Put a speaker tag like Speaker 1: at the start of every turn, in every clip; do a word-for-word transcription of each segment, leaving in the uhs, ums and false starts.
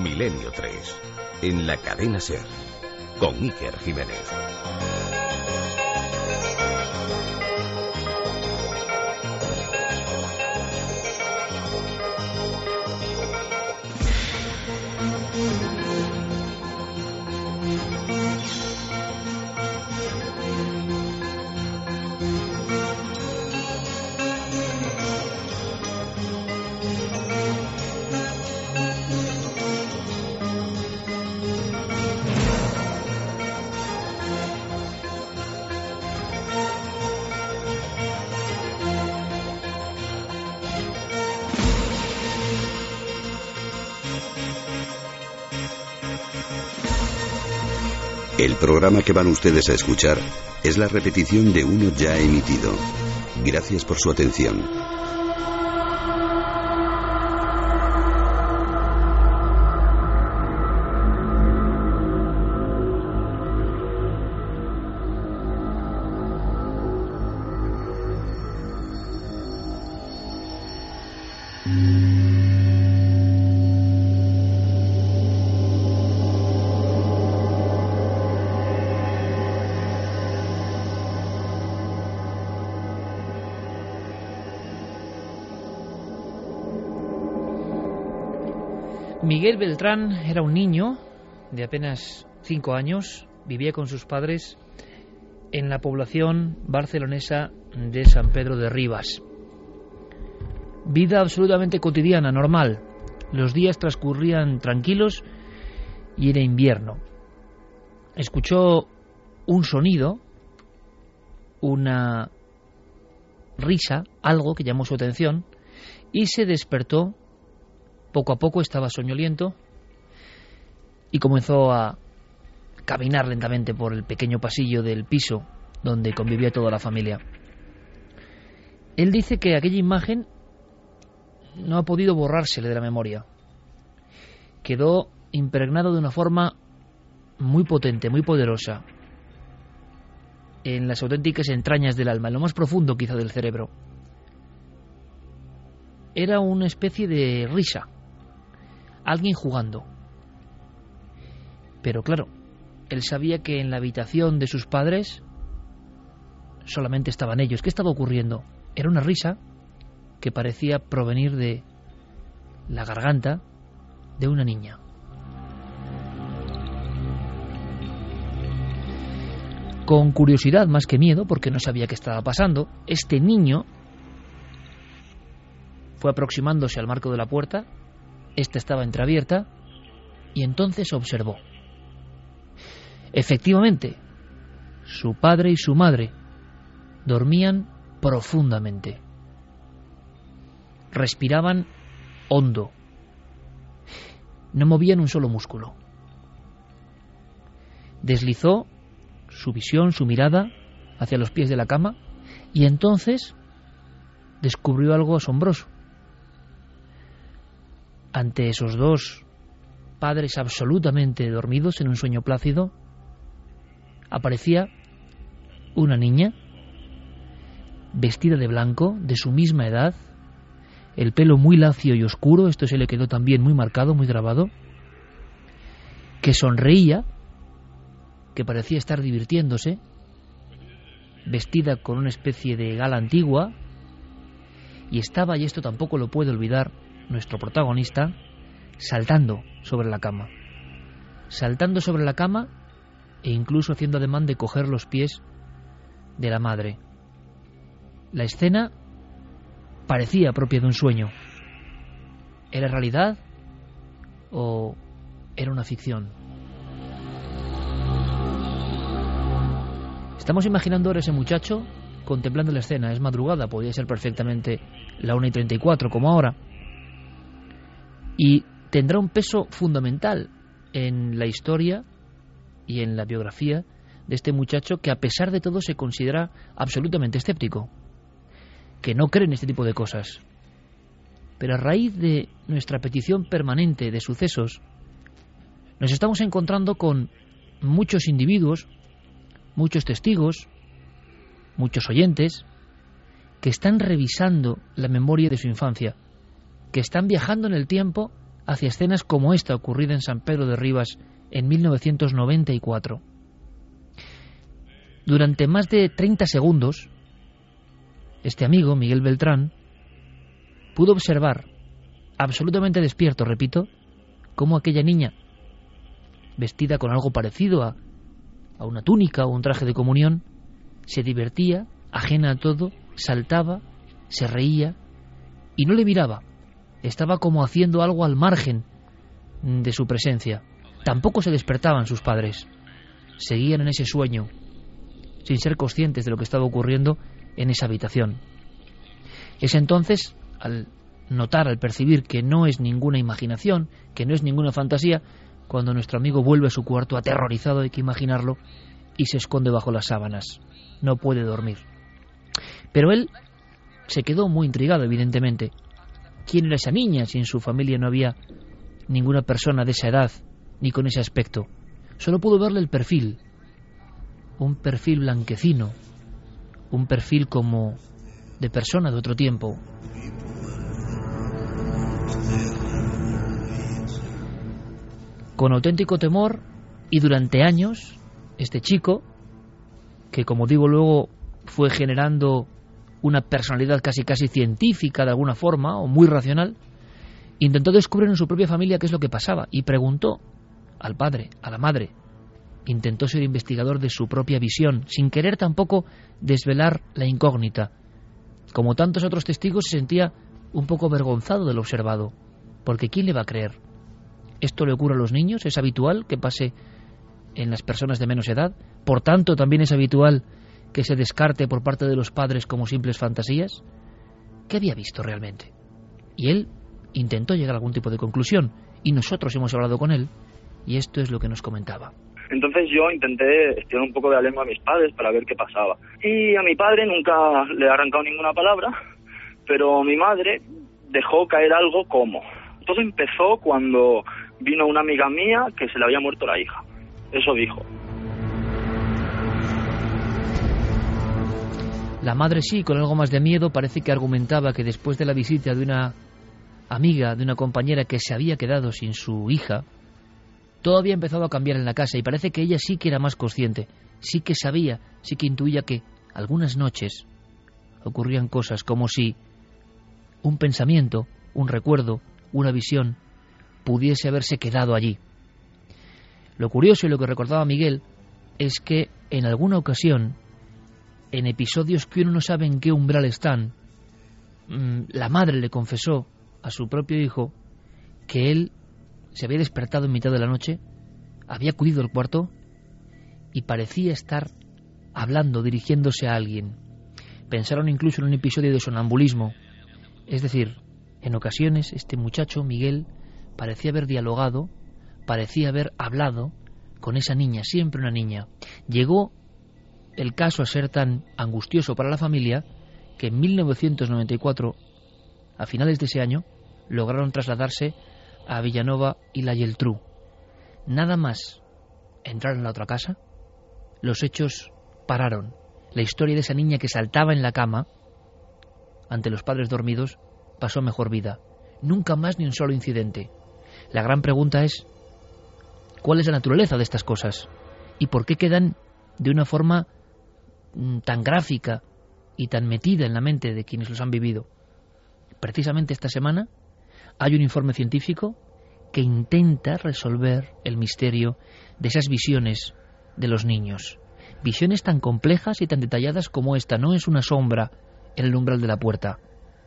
Speaker 1: Milenio tres, en la cadena SER, con Iker Jiménez.
Speaker 2: El programa que van ustedes a escuchar es la repetición de uno ya emitido. Gracias por su atención.
Speaker 3: Miguel Beltrán era un niño de apenas cinco años, vivía con sus padres en la población barcelonesa de San Pedro de Ribas. Vida absolutamente cotidiana, normal. Los días transcurrían tranquilos y era invierno. Escuchó un sonido, una risa, algo que llamó su atención, y se despertó. Poco a poco estaba soñoliento y comenzó a caminar lentamente por el pequeño pasillo del piso donde convivía toda la familia. Él dice que aquella imagen no ha podido borrársele de la memoria. Quedó impregnado de una forma muy potente, muy poderosa, en las auténticas entrañas del alma, en lo más profundo quizá del cerebro. Era una especie de risa. Alguien jugando. Pero claro, él sabía que en la habitación de sus padres solamente estaban ellos. ¿Qué estaba ocurriendo? Era una risa que parecía provenir de la garganta de una niña. Con curiosidad más que miedo, porque no sabía qué estaba pasando, este niño fue aproximándose al marco de la puerta. Esta estaba entreabierta y entonces observó. Efectivamente, su padre y su madre dormían profundamente. Respiraban hondo. No movían un solo músculo. Deslizó su visión, su mirada hacia los pies de la cama y entonces descubrió algo asombroso. Ante esos dos padres absolutamente dormidos en un sueño plácido, aparecía una niña vestida de blanco, de su misma edad, el pelo muy lacio y oscuro, esto se le quedó también muy marcado, muy grabado, que sonreía, que parecía estar divirtiéndose, vestida con una especie de gala antigua, y estaba, y esto tampoco lo puede olvidar nuestro protagonista, saltando sobre la cama. Saltando sobre la cama e incluso haciendo ademán de coger los pies de la madre. La escena parecía propia de un sueño. ¿Era realidad o era una ficción? Estamos imaginando ahora ese muchacho contemplando la escena. Es madrugada, podría ser perfectamente la una y treinta y cuatro como ahora. Y tendrá un peso fundamental en la historia y en la biografía de este muchacho que a pesar de todo se considera absolutamente escéptico, que no cree en este tipo de cosas. Pero a raíz de nuestra petición permanente de sucesos, nos estamos encontrando con muchos individuos, muchos testigos, muchos oyentes, que están revisando la memoria de su infancia, que están viajando en el tiempo hacia escenas como esta ocurrida en San Pedro de Ribas en mil novecientos noventa y cuatro. Durante más de treinta segundos, este amigo, Miguel Beltrán, pudo observar, absolutamente despierto, repito, cómo aquella niña, vestida con algo parecido a, a una túnica o un traje de comunión, se divertía, ajena a todo, saltaba, se reía y no le miraba. Estaba como haciendo algo al margen de su presencia. Tampoco se despertaban sus padres. Seguían en ese sueño, sin ser conscientes de lo que estaba ocurriendo en esa habitación. Es entonces, al notar, al percibir que no es ninguna imaginación, que no es ninguna fantasía, cuando nuestro amigo vuelve a su cuarto aterrorizado, hay que imaginarlo, y se esconde bajo las sábanas. No puede dormir. Pero él se quedó muy intrigado, evidentemente. ¿Quién era esa niña si en su familia no había ninguna persona de esa edad ni con ese aspecto? Solo pudo verle el perfil. Un perfil blanquecino. Un perfil como de persona de otro tiempo. Con auténtico temor, y durante años, este chico, que como digo luego fue generando una personalidad casi casi científica de alguna forma, o muy racional, intentó descubrir en su propia familia qué es lo que pasaba, y preguntó al padre, a la madre. Intentó ser investigador de su propia visión, sin querer tampoco desvelar la incógnita. Como tantos otros testigos, se sentía un poco avergonzado de lo observado, porque ¿quién le va a creer? ¿Esto le ocurre a los niños? ¿Es habitual que pase en las personas de menos edad? Por tanto, también es habitual que se descarte por parte de los padres como simples fantasías. ¿Qué había visto realmente? Y él intentó llegar a algún tipo de conclusión, y nosotros hemos hablado con él, y esto es lo que nos comentaba.
Speaker 4: Entonces yo intenté estirar un poco de la lengua a mis padres para ver qué pasaba. Y a mi padre nunca le he arrancado ninguna palabra, pero mi madre dejó caer algo como... Todo empezó cuando vino una amiga mía que se le había muerto la hija. Eso dijo.
Speaker 3: La madre sí, con algo más de miedo, parece que argumentaba que después de la visita de una amiga, de una compañera que se había quedado sin su hija, todo había empezado a cambiar en la casa, y parece que ella sí que era más consciente, sí que sabía, sí que intuía que algunas noches ocurrían cosas como si un pensamiento, un recuerdo, una visión pudiese haberse quedado allí. Lo curioso y lo que recordaba Miguel es que en alguna ocasión, en episodios que uno no sabe en qué umbral están, la madre le confesó a su propio hijo que él se había despertado en mitad de la noche, había acudido al cuarto y parecía estar hablando, dirigiéndose a alguien. Pensaron incluso en un episodio de sonambulismo. Es decir, en ocasiones este muchacho, Miguel, parecía haber dialogado, parecía haber hablado con esa niña, siempre una niña. Llegó el caso a ser tan angustioso para la familia que en mil novecientos noventa y cuatro, a finales de ese año, lograron trasladarse a Villanova y la Geltrú. Nada más entrar en la otra casa, los hechos pararon. La historia de esa niña que saltaba en la cama ante los padres dormidos pasó mejor vida. Nunca más ni un solo incidente. La gran pregunta es, ¿cuál es la naturaleza de estas cosas? ¿Y por qué quedan de una forma tan gráfica y tan metida en la mente de quienes los han vivido? Precisamente esta semana hay un informe científico que intenta resolver el misterio de esas visiones de los niños. Visiones tan complejas y tan detalladas como esta. No es una sombra en el umbral de la puerta.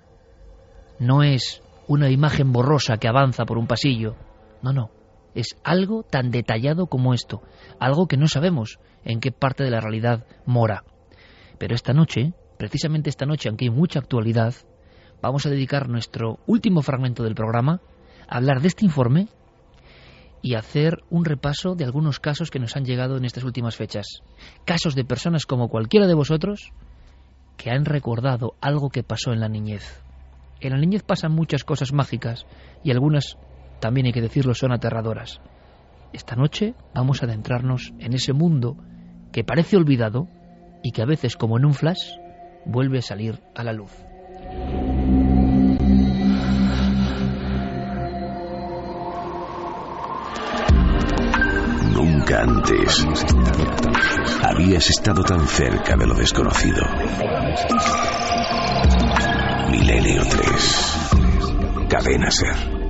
Speaker 3: No es una imagen borrosa que avanza por un pasillo. No, no. Es algo tan detallado como esto. Algo que no sabemos en qué parte de la realidad mora. Pero esta noche, precisamente esta noche, aunque hay mucha actualidad, vamos a dedicar nuestro último fragmento del programa a hablar de este informe y hacer un repaso de algunos casos que nos han llegado en estas últimas fechas. Casos de personas como cualquiera de vosotros que han recordado algo que pasó en la niñez. En la niñez pasan muchas cosas mágicas y algunas, también hay que decirlo, son aterradoras. Esta noche vamos a adentrarnos en ese mundo que parece olvidado y que a veces, como en un flash, vuelve a salir a la luz.
Speaker 2: Nunca antes habías estado tan cerca de lo desconocido. Milenio tres. Cadena SER.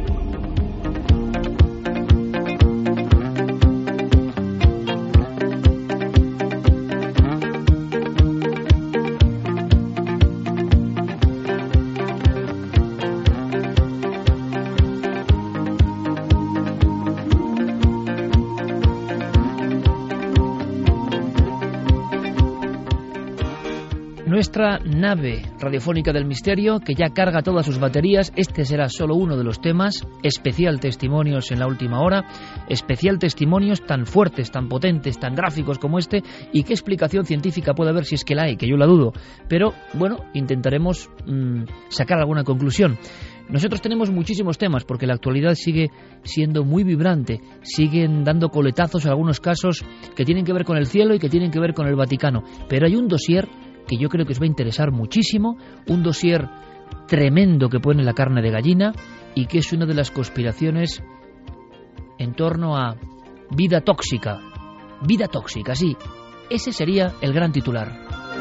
Speaker 3: Nuestra nave radiofónica del misterio, que ya carga todas sus baterías. Este será solo uno de los temas. Especial testimonios en la última hora. Especial testimonios tan fuertes, tan potentes, tan gráficos como este. ¿Y qué explicación científica puede haber, si es que la hay? Que yo la dudo. Pero, bueno, intentaremos mmm, sacar alguna conclusión. Nosotros tenemos muchísimos temas, porque la actualidad sigue siendo muy vibrante. Siguen dando coletazos en algunos casos que tienen que ver con el cielo y que tienen que ver con el Vaticano. Pero hay un dossier que yo creo que os va a interesar muchísimo, un dossier tremendo que pone la carne de gallina y que es una de las conspiraciones en torno a vida tóxica. Vida tóxica, sí. Ese sería el gran titular.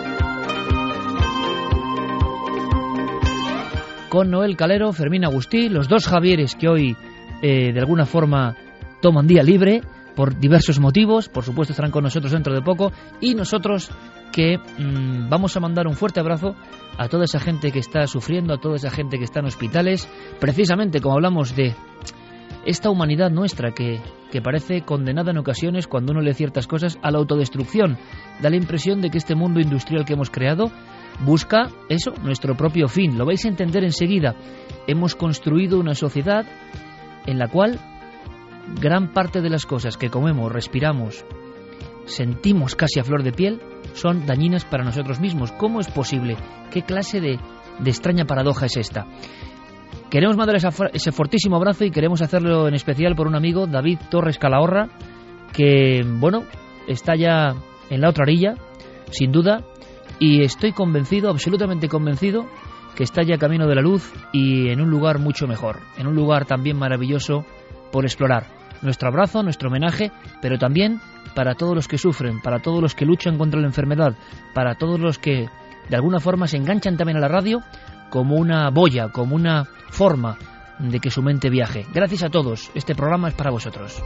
Speaker 3: Con Noel Calero, Fermín Agustí, los dos Javieres que hoy eh, de alguna forma toman día libre por diversos motivos, por supuesto estarán con nosotros dentro de poco, y nosotros que mmm, vamos a mandar un fuerte abrazo a toda esa gente que está sufriendo, a toda esa gente que está en hospitales, precisamente como hablamos de esta humanidad nuestra que, que parece condenada en ocasiones, cuando uno lee ciertas cosas, a la autodestrucción. Da la impresión de que este mundo industrial que hemos creado busca eso, nuestro propio fin. Lo vais a entender enseguida. Hemos construido una sociedad en la cual gran parte de las cosas que comemos, respiramos, sentimos casi a flor de piel, son dañinas para nosotros mismos. ¿Cómo es posible? ¿Qué clase de, de extraña paradoja es esta? Queremos mandar esa, ese fortísimo abrazo y queremos hacerlo en especial por un amigo, David Torres Calahorra, que, bueno, está ya en la otra orilla, sin duda, y estoy convencido, absolutamente convencido, que está ya camino de la luz y en un lugar mucho mejor, en un lugar también maravilloso por explorar. Nuestro abrazo, nuestro homenaje, pero también para todos los que sufren, para todos los que luchan contra la enfermedad, para todos los que de alguna forma se enganchan también a la radio como una boya, como una forma de que su mente viaje. Gracias a todos, este programa es para vosotros.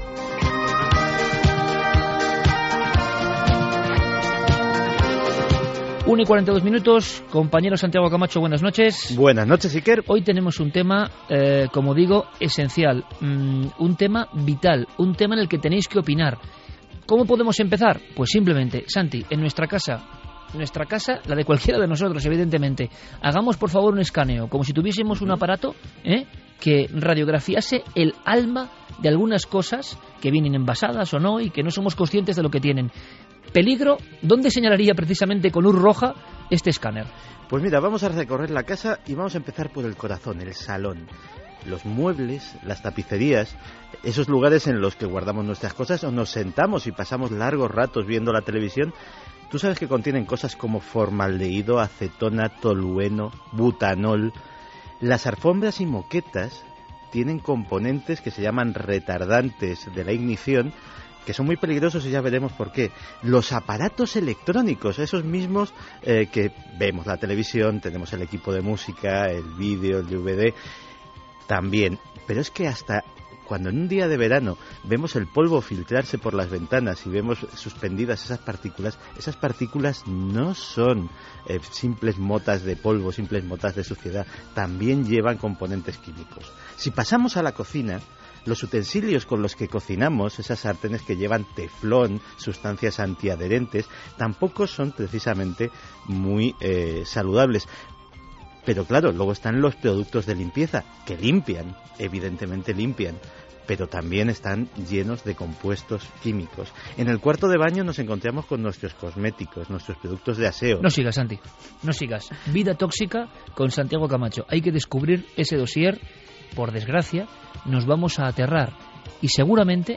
Speaker 3: uno y cuarenta y dos minutos, compañero Santiago Camacho, buenas noches.
Speaker 5: Buenas noches, Iker.
Speaker 3: Hoy tenemos un tema, eh, como digo, esencial, mm, un tema vital, un tema en el que tenéis que opinar. ¿Cómo podemos empezar? Pues simplemente, Santi, en nuestra casa, nuestra casa, la de cualquiera de nosotros, evidentemente, hagamos por favor un escaneo, como si tuviésemos un aparato ¿eh? que radiografiase el alma de algunas cosas que vienen envasadas o no y que no somos conscientes de lo que tienen. Peligro, ¿dónde señalaría precisamente con luz roja este escáner?
Speaker 5: Pues mira, vamos a recorrer la casa y vamos a empezar por el corazón, el salón. Los muebles, las tapicerías, esos lugares en los que guardamos nuestras cosas o nos sentamos y pasamos largos ratos viendo la televisión. Tú sabes que contienen cosas como formaldehído, acetona, tolueno, butanol. Las alfombras y moquetas tienen componentes que se llaman retardantes de la ignición, que son muy peligrosos y ya veremos por qué. Los aparatos electrónicos, esos mismos eh, que vemos la televisión, tenemos el equipo de música, el vídeo, el D V D, también. Pero es que hasta cuando en un día de verano vemos el polvo filtrarse por las ventanas y vemos suspendidas esas partículas, esas partículas no son eh, simples motas de polvo, simples motas de suciedad, también llevan componentes químicos. Si pasamos a la cocina, los utensilios con los que cocinamos, esas sartenes que llevan teflón, sustancias antiadherentes, tampoco son precisamente muy eh, saludables. Pero claro, luego están los productos de limpieza, que limpian, evidentemente limpian, pero también están llenos de compuestos químicos. En el cuarto de baño nos encontramos con nuestros cosméticos, nuestros productos de aseo.
Speaker 3: No sigas, Santi, no sigas. Vida tóxica con Santiago Camacho. Hay que descubrir ese dossier. Por desgracia, nos vamos a aterrar y seguramente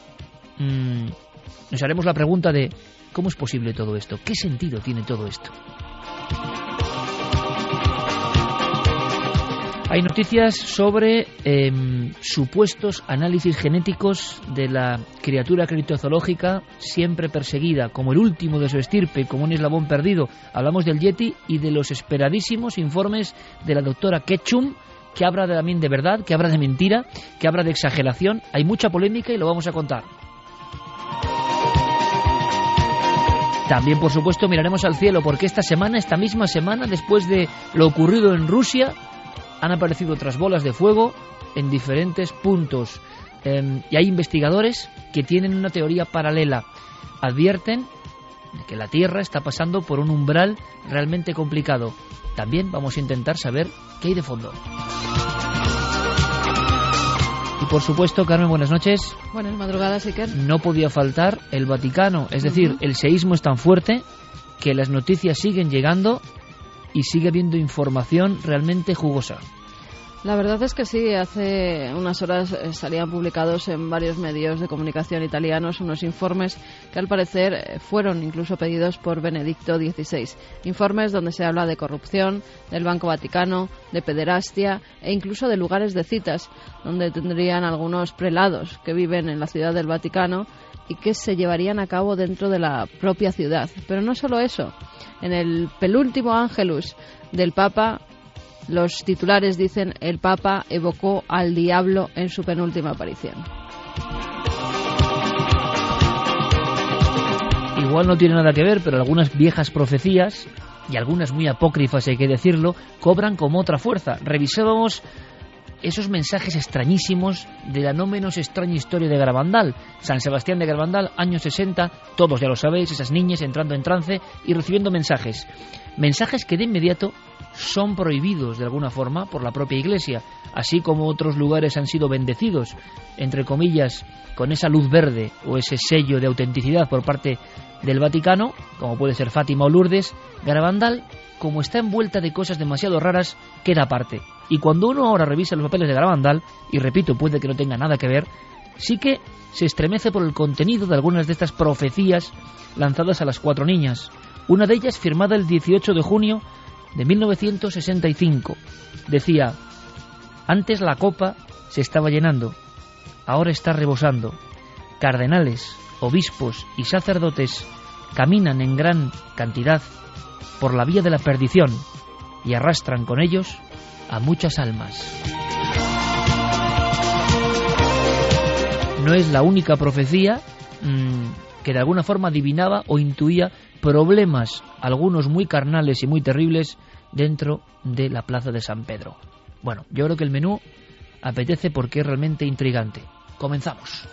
Speaker 3: mmm, nos haremos la pregunta de ¿cómo es posible todo esto? ¿Qué sentido tiene todo esto? Hay noticias sobre eh, supuestos análisis genéticos de la criatura criptozoológica siempre perseguida, como el último de su estirpe, como un eslabón perdido. Hablamos del Yeti y de los esperadísimos informes de la doctora Ketchum, que habla también de verdad, que habla de mentira, que habla de exageración. Hay mucha polémica y lo vamos a contar. También, por supuesto, miraremos al cielo, porque esta semana, esta misma semana, después de lo ocurrido en Rusia, han aparecido otras bolas de fuego en diferentes puntos. Eh, y hay investigadores que tienen una teoría paralela. Advierten de que la Tierra está pasando por un umbral realmente complicado. También vamos a intentar saber qué hay de fondo. Y por supuesto, Carmen, buenas noches.
Speaker 6: Buenas madrugadas, Iker.
Speaker 3: No podía faltar el Vaticano. Es decir, uh-huh. el seísmo es tan fuerte que las noticias siguen llegando y sigue habiendo información realmente jugosa.
Speaker 6: La verdad es que sí, hace unas horas salían publicados en varios medios de comunicación italianos unos informes que al parecer fueron incluso pedidos por Benedicto dieciséis. Informes donde se habla de corrupción, del Banco Vaticano, de pederastia e incluso de lugares de citas, donde tendrían algunos prelados que viven en la ciudad del Vaticano y que se llevarían a cabo dentro de la propia ciudad. Pero no solo eso, en el penúltimo Ángelus del Papa, los titulares dicen: el Papa evocó al diablo en su penúltima aparición.
Speaker 3: Igual no tiene nada que ver, pero algunas viejas profecías, y algunas muy apócrifas hay que decirlo, cobran como otra fuerza. Revisábamos esos mensajes extrañísimos de la no menos extraña historia de Garabandal. San Sebastián de Garabandal, años sesenta, todos ya lo sabéis, esas niñas entrando en trance y recibiendo mensajes. Mensajes que de inmediato son prohibidos de alguna forma por la propia Iglesia, así como otros lugares han sido bendecidos, entre comillas, con esa luz verde o ese sello de autenticidad por parte del Vaticano, como puede ser Fátima o Lourdes. Garabandal, como está envuelta de cosas demasiado raras, queda aparte. Y cuando uno ahora revisa los papeles de Garabandal, y repito, puede que no tenga nada que ver, sí que se estremece por el contenido de algunas de estas profecías lanzadas a las cuatro niñas. Una de ellas firmada el dieciocho de junio de mil novecientos sesenta y cinco. Decía: antes la copa se estaba llenando, ahora está rebosando. Cardenales, obispos y sacerdotes caminan en gran cantidad por la vía de la perdición y arrastran con ellos a muchas almas. No es la única profecía mmm, que de alguna forma adivinaba o intuía problemas, algunos muy carnales y muy terribles, dentro de la plaza de San Pedro. Bueno, yo creo que el menú apetece porque es realmente intrigante. Comenzamos.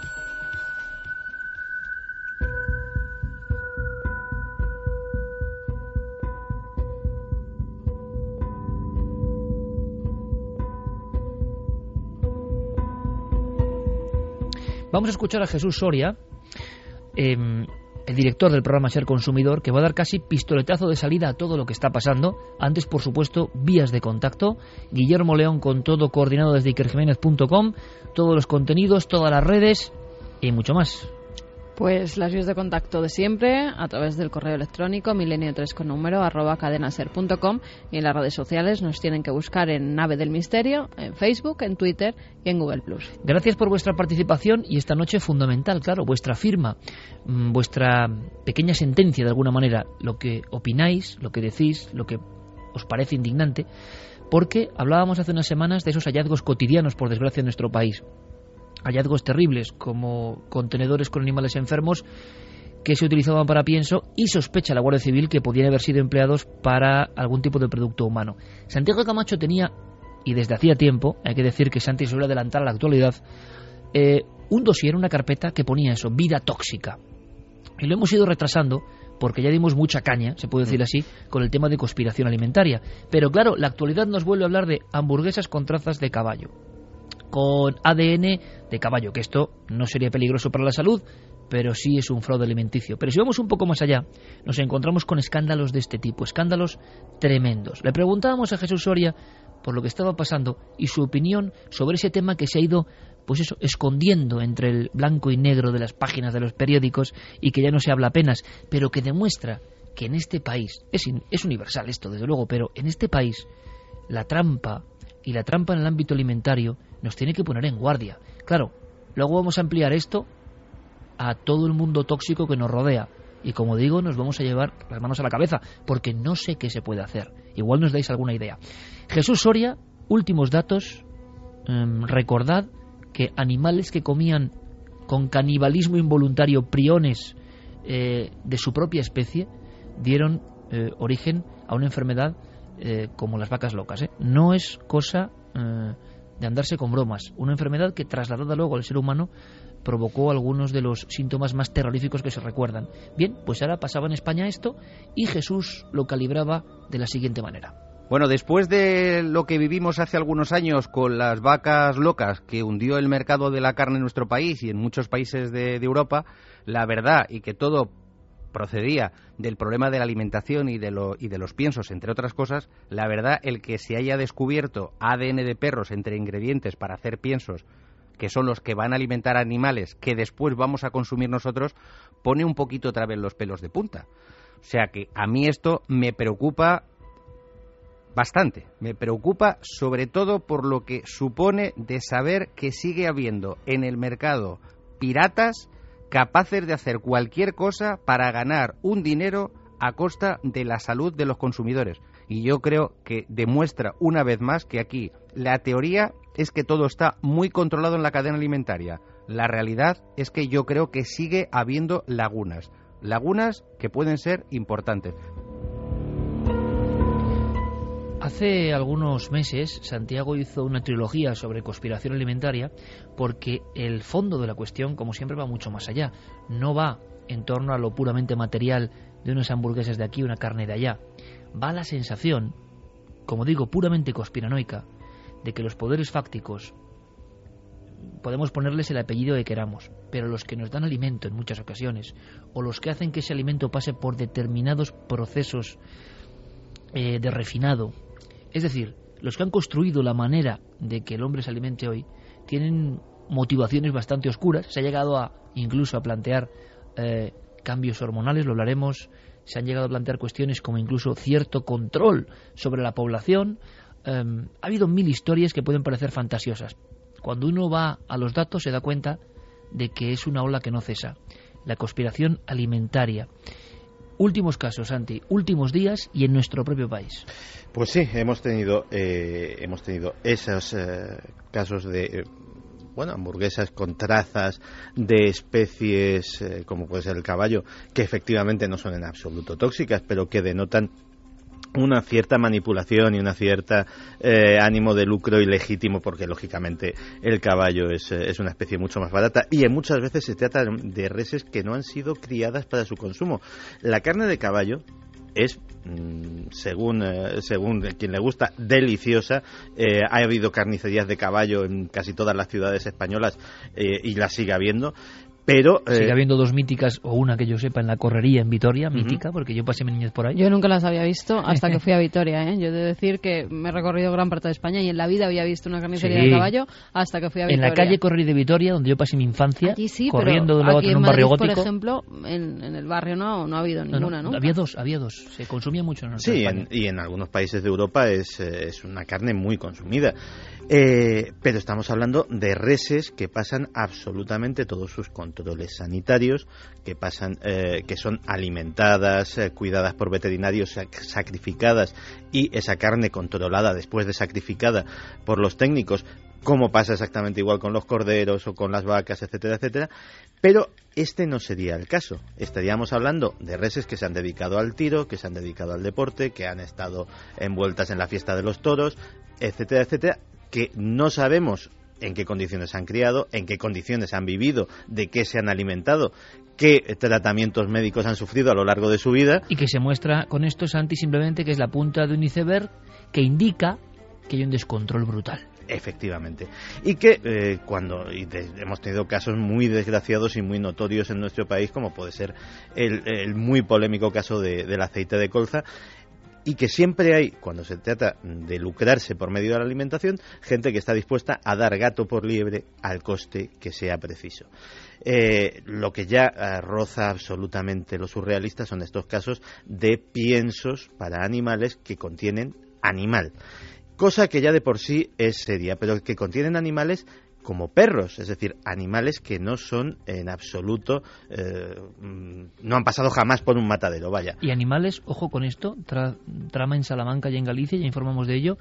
Speaker 3: Vamos a escuchar a Jesús Soria, eh, el director del programa Ser Consumidor, que va a dar casi pistoletazo de salida a todo lo que está pasando. Antes, por supuesto, vías de contacto. Guillermo León con todo coordinado desde iker jiménez punto com, todos los contenidos, todas las redes y mucho más.
Speaker 6: Pues las vías de contacto de siempre, a través del correo electrónico milenio tres con número arroba cadenaser punto com, y en las redes sociales nos tienen que buscar en Nave del Misterio, en Facebook, en Twitter y en Google plus.
Speaker 3: Gracias por vuestra participación y esta noche fundamental, claro, vuestra firma, vuestra pequeña sentencia de alguna manera, lo que opináis, lo que decís, lo que os parece indignante, porque hablábamos hace unas semanas de esos hallazgos cotidianos, por desgracia, en nuestro país. Hallazgos terribles, como contenedores con animales enfermos que se utilizaban para pienso, y sospecha la Guardia Civil que podían haber sido empleados para algún tipo de producto humano. Santiago Camacho tenía, y desde hacía tiempo, hay que decir que Santi suele adelantar a la actualidad, eh, un dossier, una carpeta que ponía eso, vida tóxica. Y lo hemos ido retrasando porque ya dimos mucha caña, se puede decir así, con el tema de conspiración alimentaria. Pero claro, la actualidad nos vuelve a hablar de hamburguesas con trazas de caballo, con A D N de caballo, que esto no sería peligroso para la salud, pero sí es un fraude alimenticio. Pero si vamos un poco más allá, nos encontramos con escándalos de este tipo, escándalos tremendos. Le preguntábamos a Jesús Soria por lo que estaba pasando y su opinión sobre ese tema que se ha ido, pues eso, escondiendo entre el blanco y negro de las páginas de los periódicos y que ya no se habla apenas, pero que demuestra que en este país, es, es universal esto desde luego, pero en este país la trampa y la trampa en el ámbito alimentario nos tiene que poner en guardia. Claro, luego vamos a ampliar esto a todo el mundo tóxico que nos rodea. Y como digo, nos vamos a llevar las manos a la cabeza, porque no sé qué se puede hacer. Igual nos dais alguna idea. Jesús Soria, últimos datos. Eh, recordad que animales que comían con canibalismo involuntario priones eh, de su propia especie dieron eh, origen a una enfermedad eh, como las vacas locas. ¿eh? No es cosa eh, de andarse con bromas. Una enfermedad que, trasladada luego al ser humano, provocó algunos de los síntomas más terroríficos que se recuerdan. Bien, pues ahora pasaba en España esto y Jesús lo calibraba de la siguiente manera.
Speaker 7: Bueno, después de lo que vivimos hace algunos años con las vacas locas, que hundió el mercado de la carne en nuestro país y en muchos países de, de Europa, la verdad, y que todo procedía del problema de la alimentación y de, lo, y de los piensos, entre otras cosas, la verdad, el que se haya descubierto A D N de perros entre ingredientes para hacer piensos, que son los que van a alimentar a animales que después vamos a consumir nosotros, pone un poquito otra vez los pelos de punta. O sea que a mí esto me preocupa bastante. Me preocupa sobre todo por lo que supone de saber que sigue habiendo en el mercado piratas capaces de hacer cualquier cosa para ganar un dinero a costa de la salud de los consumidores. Y yo creo que demuestra una vez más que aquí la teoría es que todo está muy controlado en la cadena alimentaria. La realidad es que yo creo que sigue habiendo lagunas. Lagunas que pueden ser importantes.
Speaker 3: Hace algunos meses Santiago hizo una trilogía sobre conspiración alimentaria, porque el fondo de la cuestión, como siempre, va mucho más allá. No va en torno a lo puramente material de unas hamburguesas de aquí, una carne de allá. Va a la sensación, como digo, puramente conspiranoica, de que los poderes fácticos, podemos ponerles el apellido que queramos, pero los que nos dan alimento en muchas ocasiones, o los que hacen que ese alimento pase por determinados procesos eh, de refinado, es decir, los que han construido la manera de que el hombre se alimente hoy, tienen motivaciones bastante oscuras. Se ha llegado a incluso a plantear eh, cambios hormonales, lo hablaremos. Se han llegado a plantear cuestiones como incluso cierto control sobre la población. Eh, ha habido mil historias que pueden parecer fantasiosas. Cuando uno va a los datos se da cuenta de que es una ola que no cesa. La conspiración alimentaria. Últimos casos, Santi, últimos días y en nuestro propio país.
Speaker 5: Pues sí, hemos tenido eh, hemos tenido esos eh, casos de eh, bueno, hamburguesas con trazas de especies eh, como puede ser el caballo, que efectivamente no son en absoluto tóxicas, pero que denotan una cierta manipulación y una cierta eh, ánimo de lucro ilegítimo, porque lógicamente el caballo es, eh, es una especie mucho más barata y en muchas veces se trata de reses que no han sido criadas para su consumo. La carne de caballo es, mmm, según eh, según quien le gusta, deliciosa. Eh, ha habido carnicerías de caballo en casi todas las ciudades españolas eh, y las sigue habiendo. Pero, eh...
Speaker 3: sigue habiendo dos míticas, o una que yo sepa en la Correría en Vitoria, mítica, uh-huh. porque yo pasé mi niñez por ahí.
Speaker 6: Yo nunca las había visto hasta que fui a Vitoria, ¿eh? Yo he de decir que me he recorrido gran parte de España y en la vida había visto una carnicería sí. de caballo hasta que fui a Vitoria.
Speaker 3: En la calle Correría de Vitoria, donde yo pasé mi infancia,
Speaker 6: sí,
Speaker 3: corriendo de un lado a otro en un
Speaker 6: Madrid,
Speaker 3: barrio gótico.
Speaker 6: por ejemplo, en, en el barrio no, no ha habido ninguna,
Speaker 3: no,
Speaker 6: ¿no?
Speaker 3: Había dos, había dos. Se consumía mucho en
Speaker 5: Sí, en, y en algunos países de Europa es, es una carne muy consumida. Eh, pero estamos hablando de reses que pasan absolutamente todos sus controles sanitarios, que pasan, eh, que son alimentadas, eh, cuidadas por veterinarios, sac- sacrificadas, y esa carne controlada después de sacrificada por los técnicos, como pasa exactamente igual con los corderos o con las vacas, etcétera, etcétera. Pero este no sería el caso. Estaríamos hablando de reses que se han dedicado al tiro, que se han dedicado al deporte, que han estado envueltas en la fiesta de los toros, etcétera, etcétera, que no sabemos en qué condiciones se han criado, en qué condiciones han vivido, de qué se han alimentado, qué tratamientos médicos han sufrido a lo largo de su vida.
Speaker 3: Y que se muestra con esto, Santi, simplemente que es la punta de un iceberg que indica que hay un descontrol brutal.
Speaker 5: Efectivamente. Y que eh, cuando y de, hemos tenido casos muy desgraciados y muy notorios en nuestro país, como puede ser el, el muy polémico caso de, del aceite de colza, y que siempre hay, cuando se trata de lucrarse por medio de la alimentación, gente que está dispuesta a dar gato por liebre al coste que sea preciso. Eh, lo que ya eh, roza absolutamente lo surrealista son estos casos de piensos para animales que contienen animal. cosa que ya de por sí es seria, pero que contienen animales como perros, es decir, animales que no son en absoluto, eh, no han pasado jamás por un matadero, vaya.
Speaker 3: Y animales, ojo con esto, tra trama en Salamanca y en Galicia, ya informamos de ello,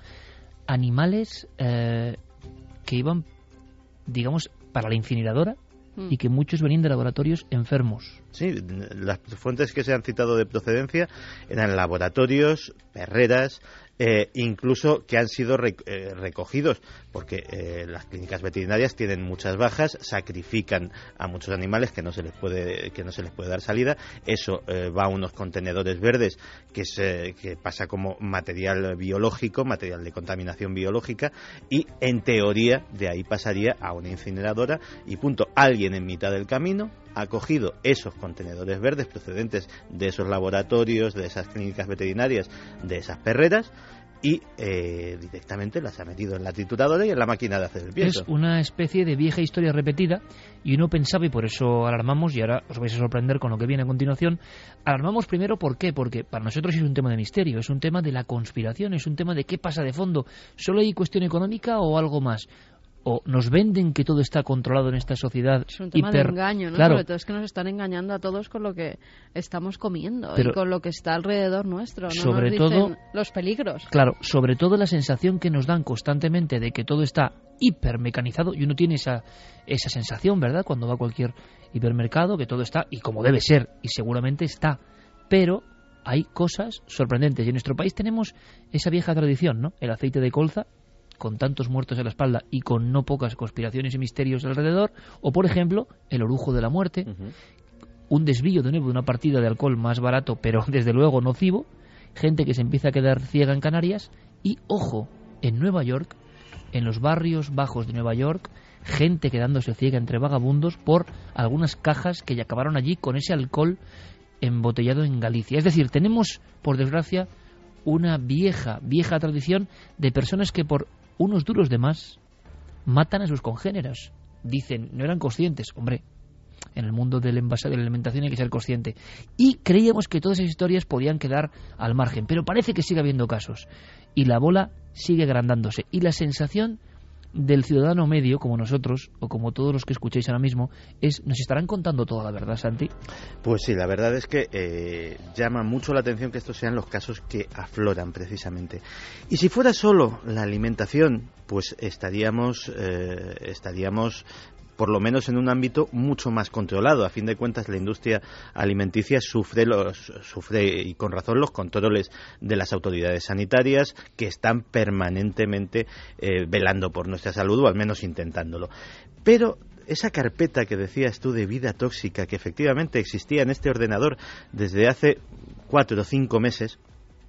Speaker 3: animales eh, que iban, digamos, para la incineradora mm. y que muchos venían de laboratorios enfermos.
Speaker 5: Sí, las fuentes que se han citado de procedencia eran laboratorios, perreras, Eh, incluso que han sido rec eh, recogidos, porque eh, las clínicas veterinarias tienen muchas bajas, sacrifican a muchos animales que no se les puede que no se les puede dar salida. Eso eh, va a unos contenedores verdes que se que pasa como material biológico, material de contaminación biológica, y en teoría de ahí pasaría a una incineradora y punto. Alguien en mitad del camino ha cogido esos contenedores verdes procedentes de esos laboratorios, de esas clínicas veterinarias, de esas perreras, y eh, directamente las ha metido en la trituradora y en la máquina de hacer el pienso.
Speaker 3: Es una especie de vieja historia repetida, y uno pensaba, y por eso alarmamos, y ahora os vais a sorprender con lo que viene a continuación. Alarmamos primero, ¿por qué? Porque para nosotros es un tema de misterio, es un tema de la conspiración, es un tema de qué pasa de fondo. ¿Solo hay cuestión económica o algo más? O nos venden que todo está controlado en esta sociedad.
Speaker 6: Es un tema
Speaker 3: hiper...
Speaker 6: de engaño, ¿no?
Speaker 3: Claro.
Speaker 6: Sobre todo es que nos están engañando a todos con lo que estamos comiendo
Speaker 3: Pero
Speaker 6: y con lo que está alrededor nuestro. ¿No?
Speaker 3: Sobre
Speaker 6: nos dicen
Speaker 3: todo
Speaker 6: los peligros.
Speaker 3: Claro, sobre todo la sensación que nos dan constantemente de que todo está hipermecanizado, y uno tiene esa, esa sensación, ¿verdad? Cuando va a cualquier hipermercado, que todo está, y como debe ser, y seguramente está, pero hay cosas sorprendentes. Y en nuestro país tenemos esa vieja tradición, ¿no? El aceite de colza, con tantos muertos en la espalda y con no pocas conspiraciones y misterios alrededor, o por ejemplo, el orujo de la muerte, uh-huh. un desvío de nuevo de una partida de alcohol más barato, pero desde luego nocivo, gente que se empieza a quedar ciega en Canarias, y ojo, en Nueva York, en los barrios bajos de Nueva York, gente quedándose ciega entre vagabundos por algunas cajas que ya acabaron allí con ese alcohol embotellado en Galicia. Es decir, tenemos, por desgracia, una vieja, vieja tradición de personas que por unos duros de más matan a sus congéneros. Dicen, no eran conscientes. Hombre, en el mundo del envase, de la alimentación hay que ser consciente. Y creíamos que todas esas historias podían quedar al margen, pero parece que sigue habiendo casos. Y la bola sigue agrandándose. Y la sensación del ciudadano medio, como nosotros, o como todos los que escuchéis ahora mismo, es, ¿nos estarán contando toda la verdad, Santi?
Speaker 5: Pues sí, la verdad es que eh, llama mucho la atención que estos sean los casos que afloran precisamente. Y si fuera solo la alimentación, pues estaríamos eh, estaríamos por lo menos en un ámbito mucho más controlado. A fin de cuentas, la industria alimenticia sufre, los, sufre y con razón los controles de las autoridades sanitarias, que están permanentemente eh, velando por nuestra salud, o al menos intentándolo. Pero esa carpeta que decías tú de vida tóxica, que efectivamente existía en este ordenador desde hace cuatro o cinco meses,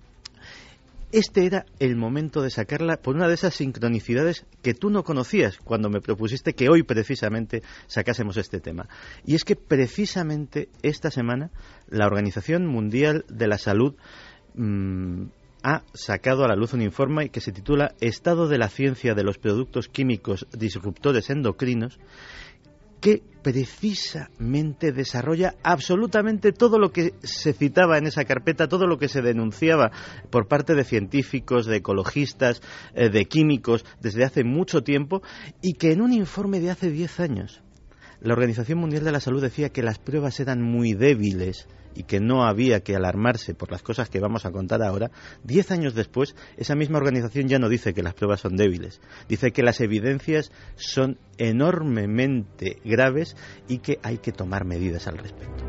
Speaker 5: este era el momento de sacarla por una de esas sincronicidades que tú no conocías cuando me propusiste que hoy precisamente sacásemos este tema. Y es que precisamente esta semana la Organización Mundial de la Salud mmm, ha sacado a la luz un informe que se titula Estado de la ciencia de los productos químicos disruptores endocrinos, que precisamente desarrolla absolutamente todo lo que se citaba en esa carpeta, todo lo que se denunciaba por parte de científicos, de ecologistas, eh, de químicos desde hace mucho tiempo, y que en un informe de hace diez años la Organización Mundial de la Salud decía que las pruebas eran muy débiles y que no había que alarmarse por las cosas que vamos a contar ahora. Diez años después, esa misma organización ya no dice que las pruebas son débiles, dice que las evidencias son enormemente graves y que hay que tomar medidas al respecto.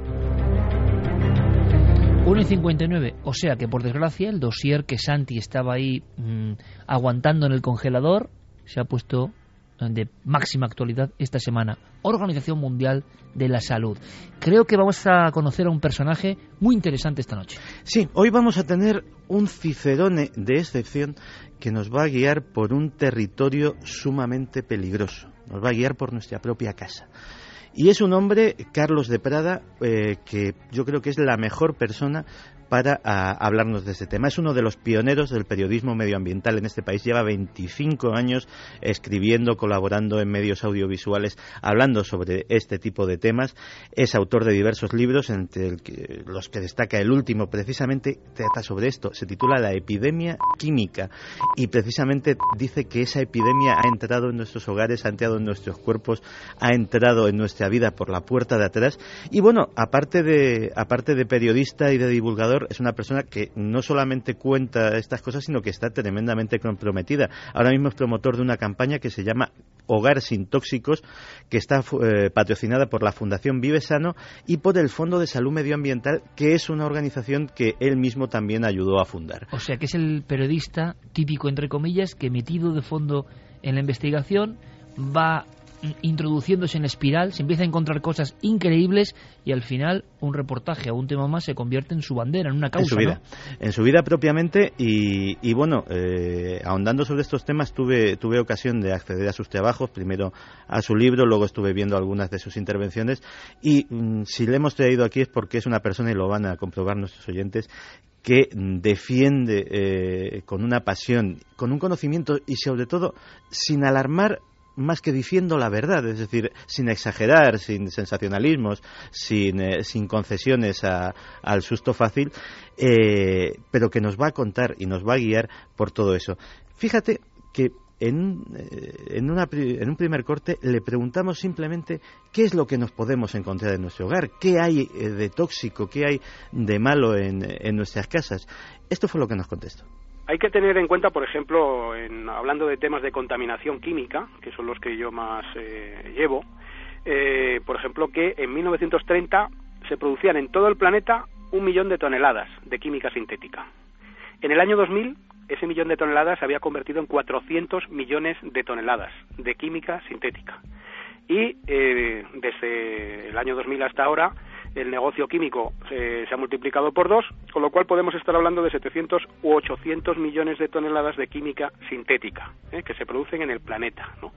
Speaker 3: uno y cincuenta y nueve, o sea que por desgracia el dossier que Santi estaba ahí mmm, aguantando en el congelador se ha puesto de máxima actualidad esta semana. Organización Mundial de la Salud. Creo que vamos a conocer a un personaje muy interesante esta noche.
Speaker 5: Sí, hoy vamos a tener un cicerone de excepción que nos va a guiar por un territorio sumamente peligroso. Nos va a guiar por nuestra propia casa. Y es un hombre, Carlos de Prada, eh, que yo creo que es la mejor persona para a, hablarnos de este tema. Es uno de los pioneros del periodismo medioambiental en este país. Lleva veinticinco años escribiendo, colaborando en medios audiovisuales, hablando sobre este tipo de temas. Es autor de diversos libros, entre el que, los que destaca el último, precisamente trata sobre esto. Se titula La epidemia química y precisamente dice que esa epidemia ha entrado en nuestros hogares, ha entrado en nuestros cuerpos, ha entrado en nuestra vida por la puerta de atrás. Y bueno, aparte de, aparte de periodista y de divulgador, es una persona que no solamente cuenta estas cosas, sino que está tremendamente comprometida. Ahora mismo es promotor de una campaña que se llama Hogar sin Tóxicos, que está eh, patrocinada por la Fundación Vive Sano y por el Fondo de Salud Medioambiental, que es una organización que él mismo también ayudó a fundar.
Speaker 3: O sea, que es el periodista típico, entre comillas, que metido de fondo en la investigación va introduciéndose en espiral, se empieza a encontrar cosas increíbles y al final un reportaje o un tema más se convierte en su bandera, en una causa,
Speaker 5: en su vida,
Speaker 3: ¿no?
Speaker 5: En su vida propiamente y, y bueno, eh, ahondando sobre estos temas tuve, tuve ocasión de acceder a sus trabajos, primero a su libro, luego estuve viendo algunas de sus intervenciones y mm, si le hemos traído aquí es porque es una persona, y lo van a comprobar nuestros oyentes, que defiende eh, con una pasión, con un conocimiento y sobre todo sin alarmar, más que diciendo la verdad, es decir, sin exagerar, sin sensacionalismos, sin, eh, sin concesiones a, al susto fácil, eh, pero que nos va a contar y nos va a guiar por todo eso. Fíjate que en, eh, en, una, en un primer corte le preguntamos simplemente qué es lo que nos podemos encontrar en nuestro hogar, qué hay eh, de tóxico, qué hay de malo en, en nuestras casas. Esto fue lo que nos contestó.
Speaker 8: Hay que tener en cuenta, por ejemplo, en, hablando de temas de contaminación química, que son los que yo más eh, llevo, eh, por ejemplo, que en mil novecientos treinta se producían en todo el planeta un millón de toneladas de química sintética. En el año dos mil, ese millón de toneladas se había convertido en cuatrocientos millones de toneladas de química sintética. Y eh, desde el año dos mil hasta ahora, el negocio químico eh, se ha multiplicado por dos, con lo cual podemos estar hablando de setecientos u ochocientos millones de toneladas de química sintética eh, que se producen en el planeta, ¿no?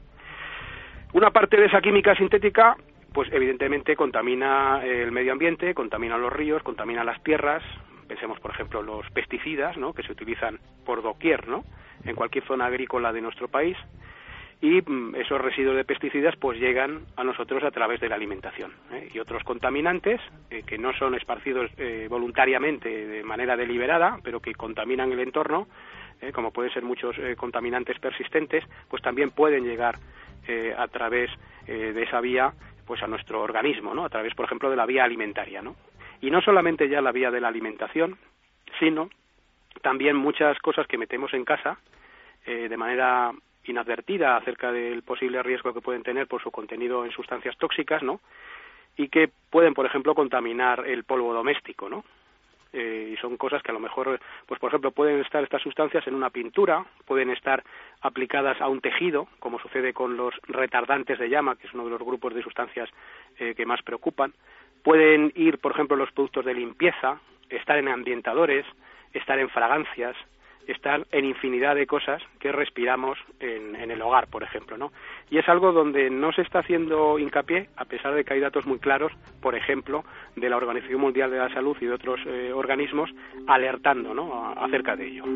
Speaker 8: Una parte de esa química sintética, pues evidentemente contamina el medio ambiente, contamina los ríos, contamina las tierras. Pensemos, por ejemplo, los pesticidas, ¿no?, que se utilizan por doquier, ¿no?, en cualquier zona agrícola de nuestro país. Y mm, esos residuos de pesticidas pues llegan a nosotros a través de la alimentación, ¿eh? Y otros contaminantes eh, que no son esparcidos eh, voluntariamente de manera deliberada, pero que contaminan el entorno, eh, como pueden ser muchos eh, contaminantes persistentes, pues también pueden llegar eh, a través eh, de esa vía pues a nuestro organismo, ¿no?, a través, por ejemplo, de la vía alimentaria, ¿no? Y no solamente ya la vía de la alimentación, sino también muchas cosas que metemos en casa eh, de manera inadvertida acerca del posible riesgo que pueden tener por su contenido en sustancias tóxicas, ¿no?, y que pueden, por ejemplo, contaminar el polvo doméstico, ¿no? Eh, y son cosas que a lo mejor, pues por ejemplo, pueden estar estas sustancias en una pintura, pueden estar aplicadas a un tejido, como sucede con los retardantes de llama, que es uno de los grupos de sustancias eh, que más preocupan. Pueden ir, por ejemplo, los productos de limpieza, estar en ambientadores, estar en fragancias, están en infinidad de cosas que respiramos en, en el hogar, por ejemplo, ¿no? Y es algo donde no se está haciendo hincapié, a pesar de que hay datos muy claros, por ejemplo, de la Organización Mundial de la Salud y de otros eh, organismos alertando, ¿no?, a, acerca de ello.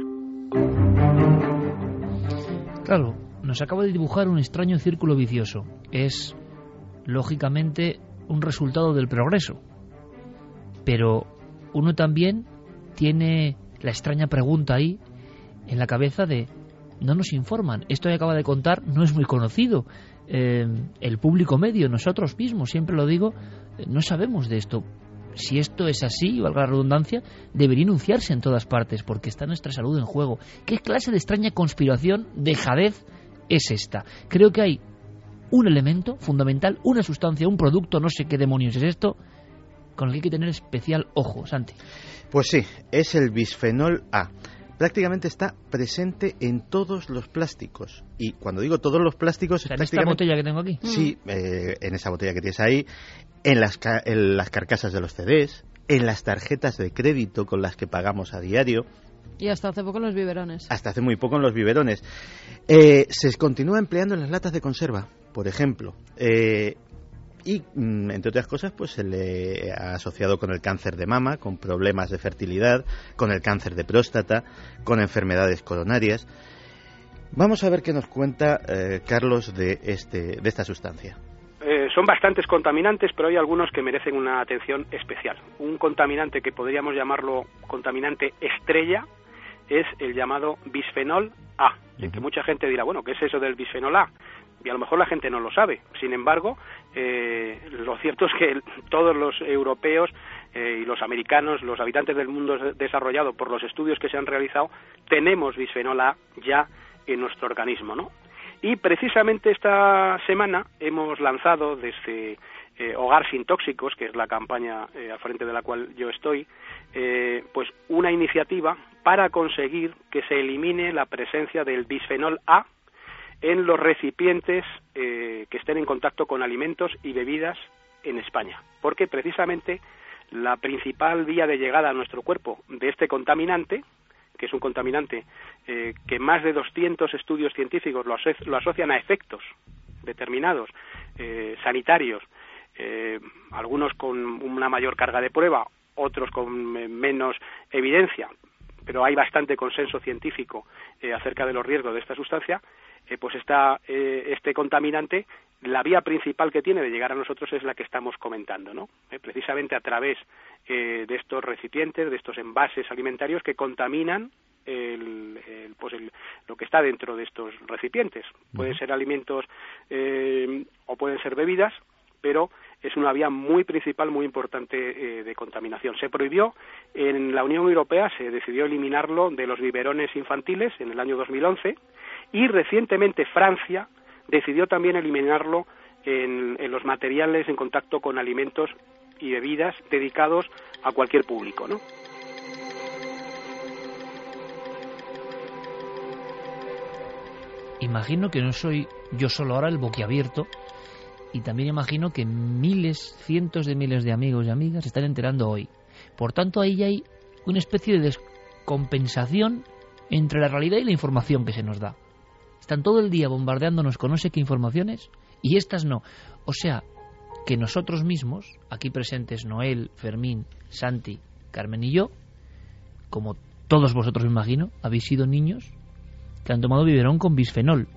Speaker 3: Claro, nos acaba de dibujar un extraño círculo vicioso. Es, lógicamente, un resultado del progreso. Pero uno también tiene la extraña pregunta ahí en la cabeza de no nos informan, esto que acaba de contar no es muy conocido, eh, el público medio, nosotros mismos, siempre lo digo, eh, no sabemos de esto. Si esto es así, valga la redundancia, debería anunciarse en todas partes porque está nuestra salud en juego. ¿Qué clase de extraña conspiración, dejadez es esta? Creo que hay un elemento fundamental, una sustancia, un producto, no sé qué demonios es esto, con el que hay que tener especial ojo, Santi.
Speaker 5: Pues sí, es el bisfenol A. Prácticamente está presente en todos los plásticos. Y cuando digo todos los plásticos...
Speaker 3: O sea, ¿en esta botella que tengo aquí?
Speaker 5: Sí, eh, en esa botella que tienes ahí, en las, ca- en las carcasas de los C Ds, en las tarjetas de crédito con las que pagamos a diario.
Speaker 6: Y hasta hace poco en los biberones.
Speaker 5: Hasta hace muy poco en los biberones. Eh, se continúa empleando en las latas de conserva, por ejemplo. Eh, y, entre otras cosas, pues se le ha asociado con el cáncer de mama, con problemas de fertilidad, con el cáncer de próstata, con enfermedades coronarias. Vamos a ver qué nos cuenta eh, Carlos de, este, de esta sustancia.
Speaker 8: Eh, son bastantes contaminantes, pero hay algunos que merecen una atención especial. Un contaminante que podríamos llamarlo contaminante estrella es el llamado bisfenol A, en que mucha gente dirá, bueno, ¿qué es eso del bisfenol A? Y a lo mejor la gente no lo sabe. Sin embargo, eh, lo cierto es que todos los europeos eh, y los americanos, los habitantes del mundo desarrollado, por los estudios que se han realizado, tenemos bisfenol A ya en nuestro organismo, ¿no? Y precisamente esta semana hemos lanzado desde eh, Hogar Sin Tóxicos, que es la campaña eh, al frente de la cual yo estoy, eh, pues una iniciativa para conseguir que se elimine la presencia del bisfenol A en los recipientes eh, que estén en contacto con alimentos y bebidas en España, porque precisamente la principal vía de llegada a nuestro cuerpo de este contaminante, que es un contaminante eh, que más de doscientos estudios científicos lo, aso- lo asocian a efectos determinados, eh, sanitarios, eh, algunos con una mayor carga de prueba, otros con eh, menos evidencia, pero hay bastante consenso científico eh, acerca de los riesgos de esta sustancia. Eh, pues esta, eh, este contaminante, la vía principal que tiene de llegar a nosotros es la que estamos comentando, ¿no? Eh, precisamente a través eh, de estos recipientes, de estos envases alimentarios que contaminan el, el, pues el, lo que está dentro de estos recipientes. Pueden ser alimentos eh, o pueden ser bebidas, pero es una vía muy principal, muy importante eh, de contaminación. Se prohibió en la Unión Europea, se decidió eliminarlo de los biberones infantiles en el año dos mil once, y recientemente Francia decidió también eliminarlo en, en los materiales en contacto con alimentos y bebidas dedicados a cualquier público, ¿no?
Speaker 3: Imagino que no soy yo solo ahora el boquiabierto, y también imagino que miles, cientos de miles de amigos y amigas se están enterando hoy. Por tanto, ahí hay una especie de descompensación entre la realidad y la información que se nos da. Están todo el día bombardeándonos con no sé qué informaciones y estas no. O sea, que nosotros mismos, aquí presentes Noel, Fermín, Santi, Carmen y yo, como todos vosotros me imagino, habéis sido niños que han tomado biberón con bisfenol.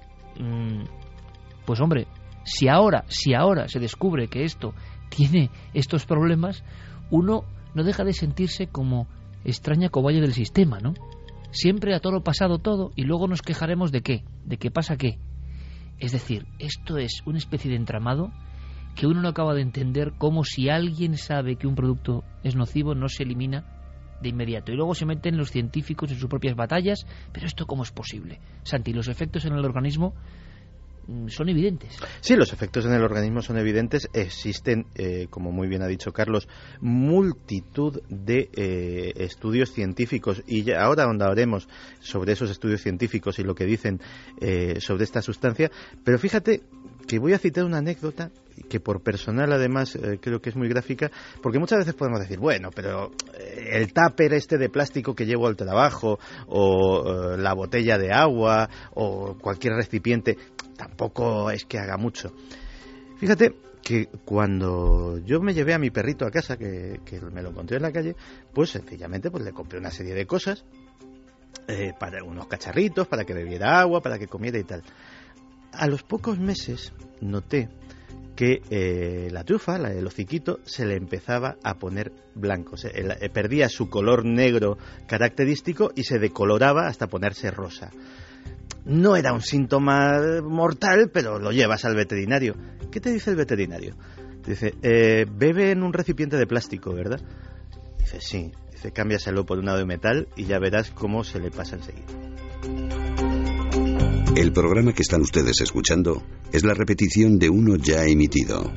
Speaker 3: Mm, pues hombre, si ahora, si ahora se descubre que esto tiene estos problemas, uno no deja de sentirse como extraña cobaya del sistema, ¿no? Siempre a toro pasado todo y luego nos quejaremos de qué, de qué pasa qué. Es decir, esto es una especie de entramado que uno no acaba de entender, como si alguien sabe que un producto es nocivo no se elimina de inmediato. Y luego se meten los científicos en sus propias batallas, pero ¿esto cómo es posible? Santi, los efectos en el organismo son evidentes.
Speaker 5: Sí, los efectos en el organismo son evidentes. Existen, eh, como muy bien ha dicho Carlos, multitud de eh, estudios científicos, y ya ahora ahondaremos sobre esos estudios científicos y lo que dicen eh, sobre esta sustancia. Pero fíjate que voy a citar una anécdota que por personal además eh, creo que es muy gráfica, porque muchas veces podemos decir, bueno, pero eh, el tupper este de plástico que llevo al trabajo, o eh, la botella de agua, o cualquier recipiente, tampoco es que haga mucho. Fíjate que cuando yo me llevé a mi perrito a casa, que, que me lo encontré en la calle, pues sencillamente pues le compré una serie de cosas, eh, para unos cacharritos, para que bebiera agua, para que comiera y tal. A los pocos meses noté que eh, la trufa, la, el hociquito, se le empezaba a poner blanco. Se, el, eh, perdía su color negro característico y se decoloraba hasta ponerse rosa. No era un síntoma mortal, pero lo llevas al veterinario. ¿Qué te dice el veterinario? Te dice, eh, bebe en un recipiente de plástico, ¿verdad? Dice, sí. Dice, cámbiaselo por uno de metal y ya verás cómo se le pasa enseguida.
Speaker 2: El programa que están ustedes escuchando es la repetición de uno ya emitido.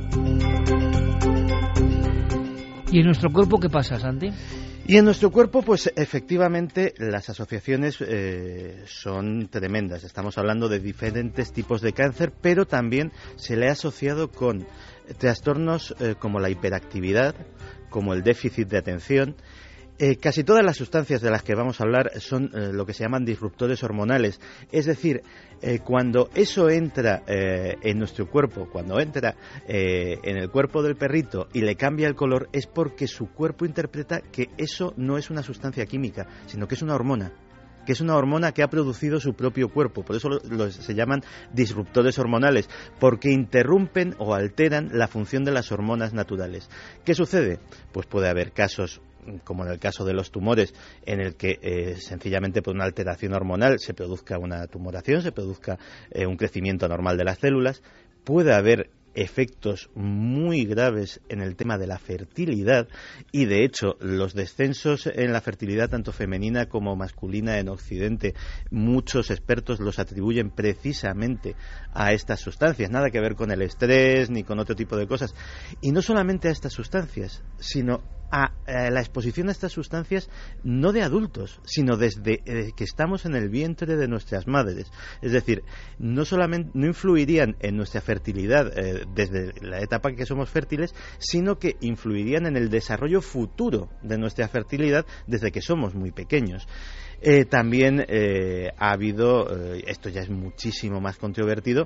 Speaker 3: ¿Y en nuestro cuerpo qué pasa, Santi?
Speaker 5: Y en nuestro cuerpo, pues efectivamente las asociaciones eh, son tremendas. Estamos hablando de diferentes tipos de cáncer, pero también se le ha asociado con trastornos eh, como la hiperactividad, como el déficit de atención, Eh, casi todas las sustancias de las que vamos a hablar son eh, lo que se llaman disruptores hormonales. Es decir, eh, cuando eso entra eh, en nuestro cuerpo, cuando entra eh, en el cuerpo del perrito y le cambia el color, es porque su cuerpo interpreta que eso no es una sustancia química, sino que es una hormona. que es una hormona que ha producido su propio cuerpo. Por eso lo, lo, se llaman disruptores hormonales, porque interrumpen o alteran la función de las hormonas naturales. ¿Qué sucede? Pues puede haber casos, como en el caso de los tumores, en el que eh, sencillamente por una alteración hormonal se produzca una tumoración, se produzca eh, un crecimiento anormal de las células. Puede haber efectos muy graves en el tema de la fertilidad y, de hecho, los descensos en la fertilidad tanto femenina como masculina en Occidente, muchos expertos los atribuyen precisamente a estas sustancias, nada que ver con el estrés ni con otro tipo de cosas. Y no solamente a estas sustancias, sino a, a la exposición a estas sustancias no de adultos, sino desde eh, que estamos en el vientre de nuestras madres. Es decir, no solamente no influirían en nuestra fertilidad eh, desde la etapa en que somos fértiles, sino que influirían en el desarrollo futuro de nuestra fertilidad desde que somos muy pequeños. Eh, también eh, ha habido, eh, esto ya es muchísimo más controvertido,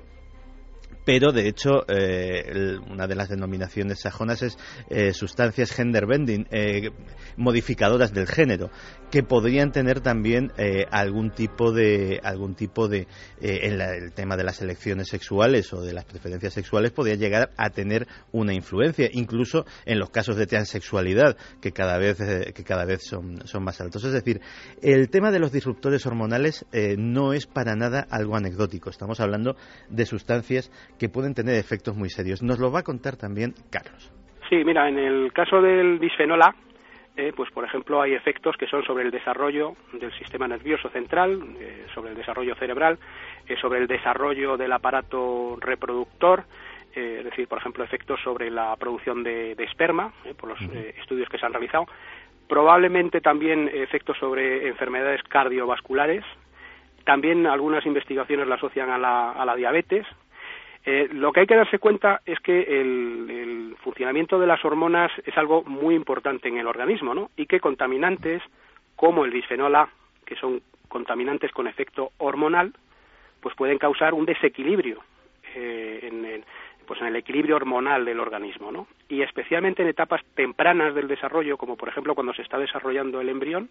Speaker 5: pero de hecho eh, una de las denominaciones sajonas es eh, sustancias gender bending, eh, modificadoras del género, que podrían tener también eh, algún tipo de algún tipo de eh, en la, el tema de las elecciones sexuales o de las preferencias sexuales podría llegar a tener una influencia, incluso en los casos de transexualidad que cada vez eh, que cada vez son, son más altos. Es decir, el tema de los disruptores hormonales eh, no es para nada algo anecdótico. Estamos hablando de sustancias que pueden tener efectos muy serios. Nos lo va a contar también Carlos.
Speaker 8: Sí, mira, en el caso del bisfenol A, eh, pues por ejemplo hay efectos que son sobre el desarrollo del sistema nervioso central, eh, sobre el desarrollo cerebral, eh, sobre el desarrollo del aparato reproductor, eh, es decir, por ejemplo, efectos sobre la producción de, de esperma, eh, por los eh, estudios que se han realizado, probablemente también efectos sobre enfermedades cardiovasculares, también algunas investigaciones la asocian a la, a la diabetes. Eh, lo que hay que darse cuenta es que el, el funcionamiento de las hormonas es algo muy importante en el organismo, ¿no? Y que contaminantes como el bisfenol A, que son contaminantes con efecto hormonal, pues pueden causar un desequilibrio eh, en, en, pues en el equilibrio hormonal del organismo, ¿no? Y especialmente en etapas tempranas del desarrollo, como por ejemplo cuando se está desarrollando el embrión,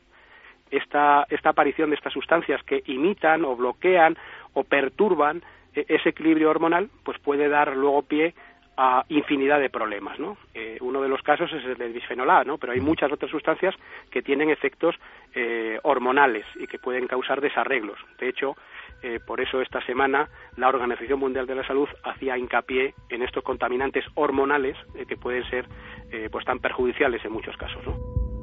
Speaker 8: esta, esta aparición de estas sustancias que imitan o bloquean o perturban ese equilibrio hormonal, pues puede dar luego pie a infinidad de problemas, ¿no? Eh, uno de los casos es el del bisfenol A, ¿no? Pero hay muchas otras sustancias que tienen efectos eh, hormonales y que pueden causar desarreglos. De hecho, eh, por eso esta semana la Organización Mundial de la Salud hacía hincapié en estos contaminantes hormonales eh, que pueden ser eh, pues tan perjudiciales en muchos casos, ¿no?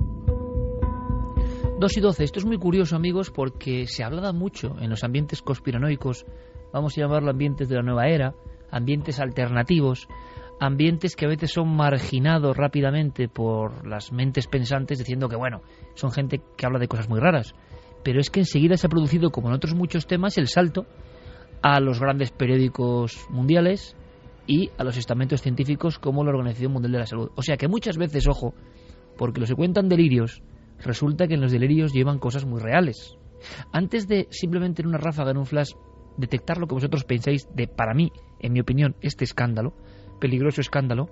Speaker 3: dos y doce. Esto es muy curioso, amigos, porque se hablaba mucho en los ambientes conspiranoicos, vamos a llamarlo ambientes de la nueva era, ambientes alternativos, ambientes que a veces son marginados rápidamente por las mentes pensantes diciendo que, bueno, son gente que habla de cosas muy raras. Pero es que enseguida se ha producido, como en otros muchos temas, el salto a los grandes periódicos mundiales y a los estamentos científicos como la Organización Mundial de la Salud. O sea que muchas veces, ojo, porque los que cuentan delirios, resulta que en los delirios llevan cosas muy reales. Antes de simplemente en una ráfaga, en un flash, detectar lo que vosotros pensáis de, para mí, en mi opinión, este escándalo, peligroso escándalo,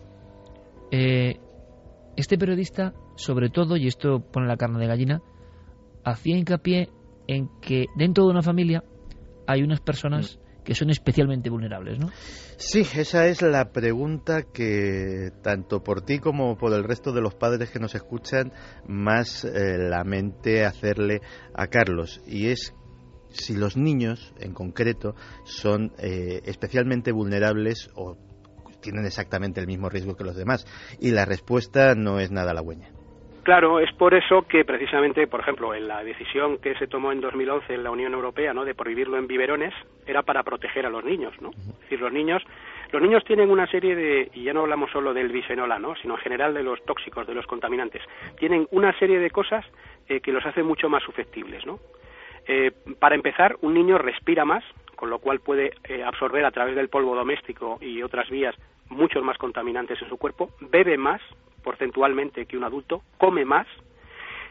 Speaker 3: eh, este periodista, sobre todo, y esto pone la carne de gallina, hacía hincapié en que dentro de una familia hay unas personas que son especialmente vulnerables, ¿no?
Speaker 5: Sí, esa es la pregunta que tanto por ti como por el resto de los padres que nos escuchan más eh, lamente hacerle a Carlos, y es si los niños, en concreto, son eh, especialmente vulnerables o tienen exactamente el mismo riesgo que los demás. Y la respuesta no es nada halagüeña.
Speaker 8: Claro, es por eso que precisamente, por ejemplo, en la decisión que se tomó en dos mil once en la Unión Europea, ¿no?, de prohibirlo en biberones, era para proteger a los niños, ¿no? Es decir, los niños, los niños tienen una serie de, y ya no hablamos solo del bisfenol A, ¿no?, sino en general de los tóxicos, de los contaminantes, tienen una serie de cosas eh, que los hacen mucho más susceptibles, ¿no? Eh, para empezar, un niño respira más, con lo cual puede eh, absorber a través del polvo doméstico y otras vías muchos más contaminantes en su cuerpo, bebe más porcentualmente que un adulto, come más,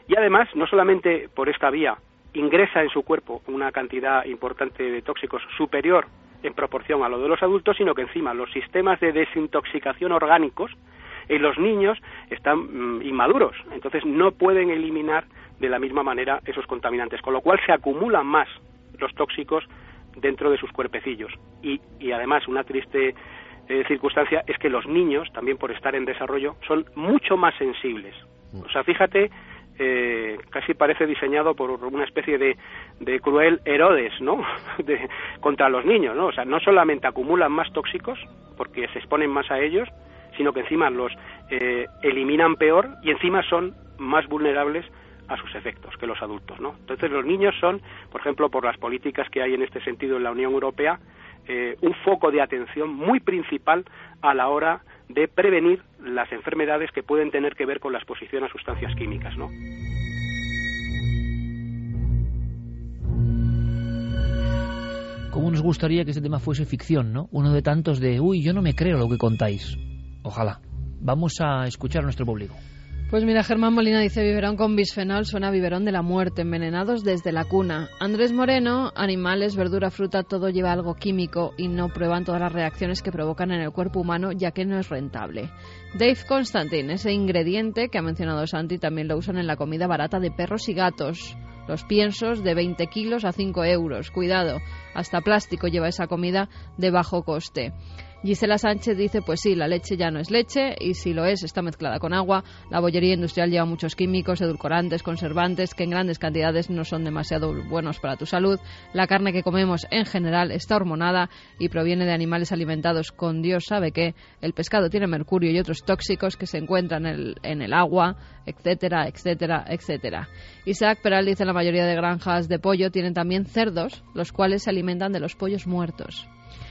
Speaker 8: Y además, no solamente por esta vía ingresa en su cuerpo una cantidad importante de tóxicos superior en proporción a lo de los adultos, sino que encima los sistemas de desintoxicación orgánicos en los niños están mm, inmaduros, entonces no pueden eliminar de la misma manera esos contaminantes, con lo cual se acumulan más los tóxicos dentro de sus cuerpecillos. Y, y además una triste eh, circunstancia es que los niños, también por estar en desarrollo, son mucho más sensibles. O sea, fíjate, eh, casi parece diseñado por una especie de, de cruel Herodes, ¿no? de, contra los niños, ¿no? O sea, no solamente acumulan más tóxicos, porque se exponen más a ellos, sino que encima los eh, eliminan peor y encima son más vulnerables a sus efectos que los adultos, ¿no? Entonces los niños son, por ejemplo, por las políticas que hay en este sentido en la Unión Europea, eh, un foco de atención muy principal a la hora de prevenir las enfermedades que pueden tener que ver con la exposición a sustancias químicas, ¿no?
Speaker 3: ¿Cómo nos gustaría que este tema fuese ficción, ¿no? Uno de tantos de, uy, yo no me creo lo que contáis. Ojalá. Vamos a escuchar a nuestro público.
Speaker 6: Pues mira, Germán Molina dice, biberón con bisfenol suena a biberón de la muerte, envenenados desde la cuna. Andrés Moreno, animales, verdura, fruta, todo lleva algo químico y no prueban todas las reacciones que provocan en el cuerpo humano, ya que no es rentable. Dave Constantine, ese ingrediente que ha mencionado Santi, también lo usan en la comida barata de perros y gatos. Los piensos de veinte kilos a cinco euros. Cuidado, hasta plástico lleva esa comida de bajo coste. Gisela Sánchez dice, pues sí, la leche ya no es leche y si lo es, está mezclada con agua. La bollería industrial lleva muchos químicos, edulcorantes, conservantes que en grandes cantidades no son demasiado buenos para tu salud. La carne que comemos en general está hormonada y proviene de animales alimentados con Dios sabe qué. El pescado tiene mercurio y otros tóxicos que se encuentran en el, en el agua, etcétera, etcétera, etcétera. Isaac Peral dice, la mayoría de granjas de pollo tienen también cerdos, los cuales se alimentan de los pollos muertos.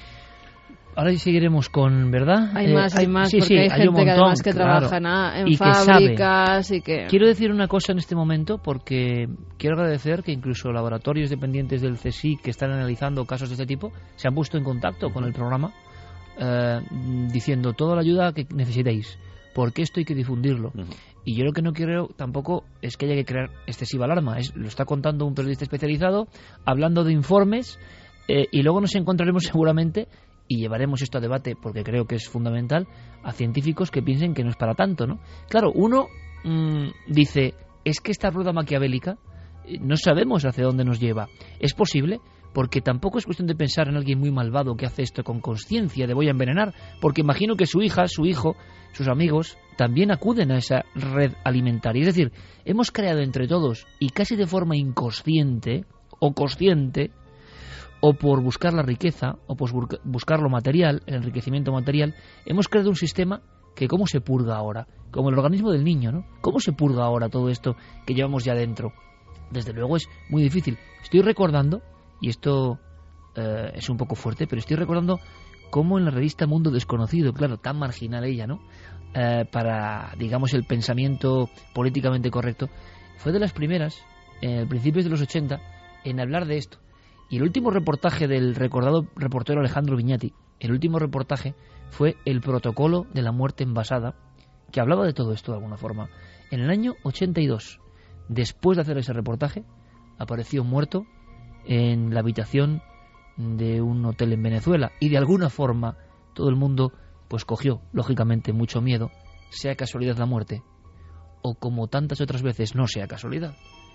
Speaker 3: Ahora seguiremos con, ¿verdad?
Speaker 6: Hay eh, más, hay más,
Speaker 3: sí,
Speaker 6: porque
Speaker 3: sí,
Speaker 6: hay, hay gente
Speaker 3: montón,
Speaker 6: que además que
Speaker 3: claro,
Speaker 6: trabaja en
Speaker 3: y
Speaker 6: fábricas
Speaker 3: que
Speaker 6: y que...
Speaker 3: Quiero decir una cosa en este momento, porque quiero agradecer que incluso laboratorios dependientes del C S I C que están analizando casos de este tipo se han puesto en contacto con el programa eh, diciendo toda la ayuda que necesitéis, porque esto hay que difundirlo. Uh-huh. Y yo lo que no quiero tampoco es que haya que crear excesiva alarma. Es, lo está contando un periodista especializado, hablando de informes, eh, y luego nos encontraremos seguramente... y llevaremos esto a debate, porque creo que es fundamental, a científicos que piensen que no es para tanto, ¿no? Claro, uno mmm, dice, es que esta rueda maquiavélica no sabemos hacia dónde nos lleva. ¿Es posible? Porque tampoco es cuestión de pensar en alguien muy malvado que hace esto con conciencia de voy a envenenar, porque imagino que su hija, su hijo, sus amigos también acuden a esa red alimentaria. Es decir, hemos creado entre todos, y casi de forma inconsciente o consciente, o por buscar la riqueza, o por buscar lo material, el enriquecimiento material, hemos creado un sistema que ¿cómo se purga ahora? Como el organismo del niño, ¿no? ¿Cómo se purga ahora todo esto que llevamos ya dentro? Desde luego es muy difícil. Estoy recordando, y esto eh, es un poco fuerte, pero estoy recordando cómo en la revista Mundo Desconocido, claro, tan marginal ella, ¿no? Eh, para, digamos, el pensamiento políticamente correcto, fue de las primeras, en principios de los ochenta, en hablar de esto. Y el último reportaje del recordado reportero Alejandro Viñati, el último reportaje fue el protocolo de la muerte envasada, que hablaba de todo esto de alguna forma. En el año ochenta y dos, después de hacer ese reportaje, apareció muerto en la habitación de un hotel en Venezuela. Y de alguna forma todo el mundo pues cogió, lógicamente, mucho miedo, sea casualidad la muerte, o como tantas otras veces no sea casualidad.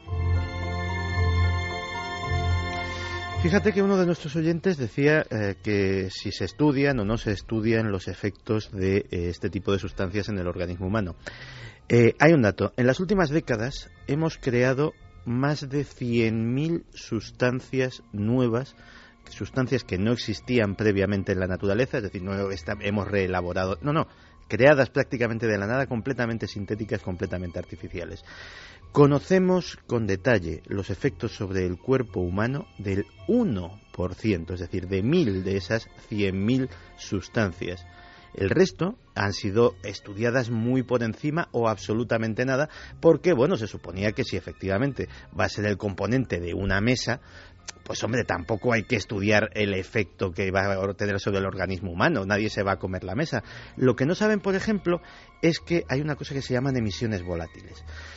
Speaker 5: Fíjate que uno de nuestros oyentes decía eh, que si se estudian o no se estudian los efectos de eh, este tipo de sustancias en el organismo humano. Eh, hay un dato. En las últimas décadas hemos creado más de cien mil sustancias nuevas, sustancias que no existían previamente en la naturaleza, es decir, no está, hemos reelaborado, no, no, creadas prácticamente de la nada, completamente sintéticas, completamente artificiales. Conocemos con detalle los efectos sobre el cuerpo humano del uno por ciento, es decir, de mil de esas cien mil sustancias. El resto han sido estudiadas muy por encima o absolutamente nada, porque, bueno, se suponía que si efectivamente va a ser el componente de una mesa, pues hombre, tampoco hay que estudiar el efecto que va a tener sobre el organismo humano, nadie se va a comer la mesa. Lo que no saben, por ejemplo, es que hay una cosa que se llaman emisiones volátiles.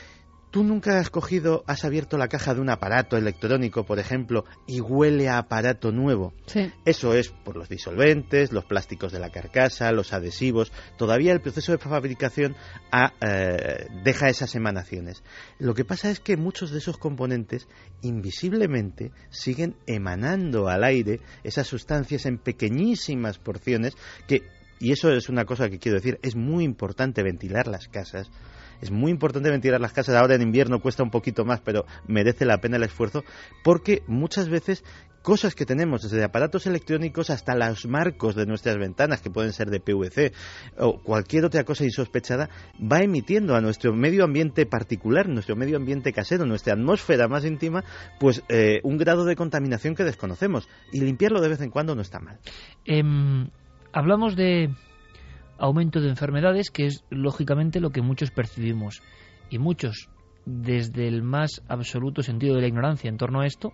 Speaker 5: ¿Tú nunca has cogido, has abierto la caja de un aparato electrónico, por ejemplo, y huele a aparato nuevo?
Speaker 6: Sí.
Speaker 5: Eso es por los disolventes, los plásticos de la carcasa, los adhesivos. Todavía el proceso de fabricación ha, eh, deja esas emanaciones. Lo que pasa es que muchos de esos componentes invisiblemente siguen emanando al aire esas sustancias en pequeñísimas porciones que, y eso es una cosa que quiero decir, es muy importante ventilar las casas. Es muy importante ventilar las casas. Ahora en invierno cuesta un poquito más, pero merece la pena el esfuerzo, porque muchas veces cosas que tenemos, desde aparatos electrónicos hasta los marcos de nuestras ventanas, que pueden ser de P V C, o cualquier otra cosa insospechada, va emitiendo a nuestro medio ambiente particular, nuestro medio ambiente casero, nuestra atmósfera más íntima, pues eh, un grado de contaminación que desconocemos. Y limpiarlo de vez en cuando no está mal.
Speaker 3: Eh, hablamos de aumento de enfermedades, que es lógicamente lo que muchos percibimos, y muchos, desde el más absoluto sentido de la ignorancia en torno a esto,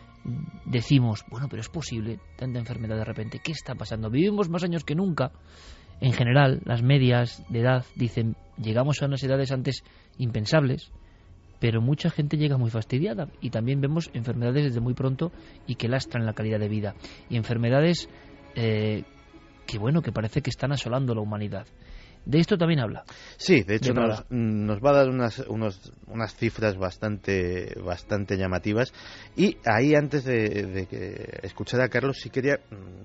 Speaker 3: decimos, bueno, pero es posible tanta enfermedad de repente, ¿qué está pasando? Vivimos más años que nunca. En general, las medias de edad dicen, llegamos a unas edades antes impensables, pero mucha gente llega muy fastidiada, y también vemos enfermedades desde muy pronto y que lastran la calidad de vida, y enfermedades eh, que bueno, que parece que están asolando la humanidad. De esto también habla.
Speaker 5: Sí, de hecho
Speaker 3: de
Speaker 5: nos, nos va a dar unas, unos, unas cifras bastante bastante llamativas. Y ahí, antes de, de que escuchar a Carlos, sí quería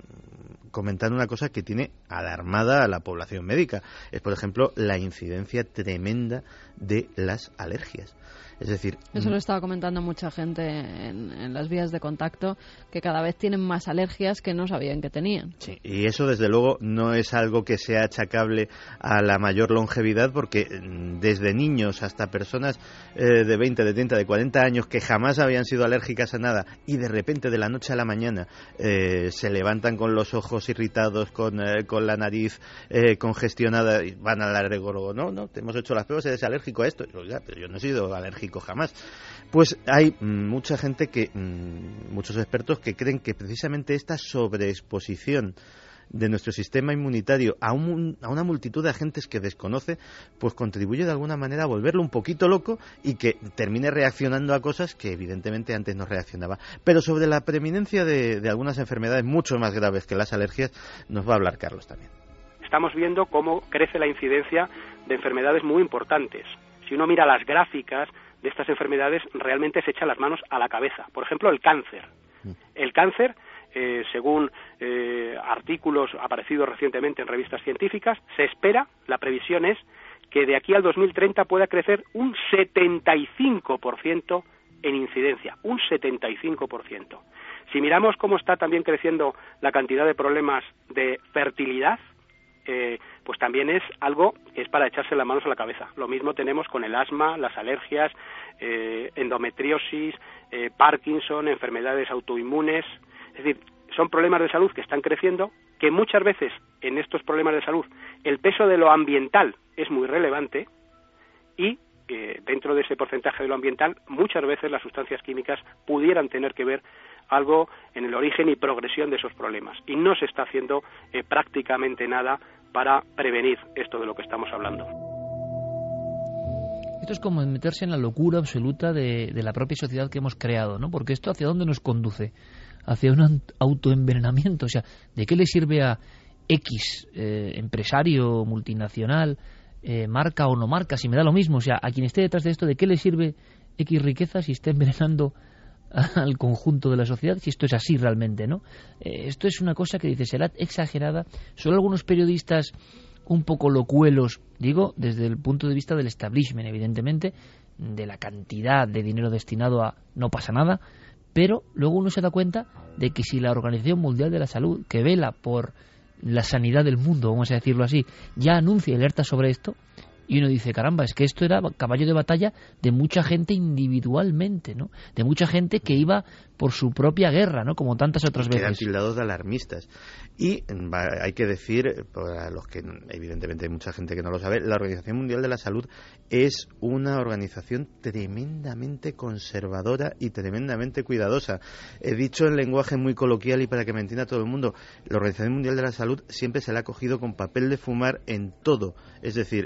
Speaker 5: mmm, comentar una cosa que tiene alarmada a la población médica. Es, por ejemplo, la incidencia tremenda de las alergias. Es decir,
Speaker 6: eso lo estaba comentando mucha gente en, en las vías de contacto, que cada vez tienen más alergias que no sabían que tenían.
Speaker 5: Sí, y eso desde luego no es algo que sea achacable a la mayor longevidad, porque desde niños hasta personas eh, de veinte, de treinta, de cuarenta años que jamás habían sido alérgicas a nada y de repente de la noche a la mañana eh, se levantan con los ojos irritados, con, eh, con la nariz eh, congestionada y van al alergólogo. No, no, te hemos hecho las pruebas, eres alérgico a esto. Yo, ya, pero yo no he sido alérgico jamás. Pues hay mucha gente que, muchos expertos que creen que precisamente esta sobreexposición de nuestro sistema inmunitario a, un, a una multitud de agentes que desconoce, pues contribuye de alguna manera a volverlo un poquito loco y que termine reaccionando a cosas que evidentemente antes no reaccionaba. Pero sobre la preeminencia de, de algunas enfermedades mucho más graves que las alergias nos va a hablar Carlos también.
Speaker 8: Estamos viendo cómo crece la incidencia de enfermedades muy importantes. Si uno mira las gráficas de estas enfermedades, realmente se echa las manos a la cabeza. Por ejemplo, el cáncer. El cáncer, eh, según eh, artículos aparecidos recientemente en revistas científicas, se espera, la previsión es, que de aquí al dos mil treinta pueda crecer un setenta y cinco por ciento en incidencia, un setenta y cinco por ciento. Si miramos cómo está también creciendo la cantidad de problemas de fertilidad, Eh, pues también es algo que es para echarse las manos a la cabeza. Lo mismo tenemos con el asma, las alergias, eh, endometriosis, eh, Parkinson, enfermedades autoinmunes. Es decir, son problemas de salud que están creciendo, que muchas veces en estos problemas de salud el peso de lo ambiental es muy relevante y eh, dentro de ese porcentaje de lo ambiental muchas veces las sustancias químicas pudieran tener que ver algo en el origen y progresión de esos problemas. Y no se está haciendo eh, prácticamente nada para prevenir esto de lo que estamos hablando.
Speaker 3: Esto es como meterse en la locura absoluta de, de la propia sociedad que hemos creado, ¿no? Porque esto, ¿hacia dónde nos conduce? Hacia un autoenvenenamiento. O sea, ¿de qué le sirve a X eh, empresario multinacional, eh, marca o no marca, si me da lo mismo? O sea, a quien esté detrás de esto, ¿de qué le sirve X riqueza si está envenenando al conjunto de la sociedad, si esto es así realmente, ¿no? Eh, esto es una cosa que dice, será exagerada. Solo algunos periodistas un poco locuelos, digo, desde el punto de vista del establishment, evidentemente, de la cantidad de dinero destinado a no pasa nada, pero luego uno se da cuenta de que si la Organización Mundial de la Salud, que vela por la sanidad del mundo, vamos a decirlo así, ya anuncia y alerta sobre esto, y uno dice, caramba, es que esto era caballo de batalla de mucha gente individualmente, ¿no? De mucha gente que iba por su propia guerra, ¿no? Como tantas otras veces.
Speaker 5: Quedan tildados de alarmistas. Y hay que decir, para los que evidentemente hay mucha gente que no lo sabe, la Organización Mundial de la Salud es una organización tremendamente conservadora y tremendamente cuidadosa. He dicho en lenguaje muy coloquial y para que me entienda todo el mundo, la Organización Mundial de la Salud siempre se la ha cogido con papel de fumar en todo. Es decir, si no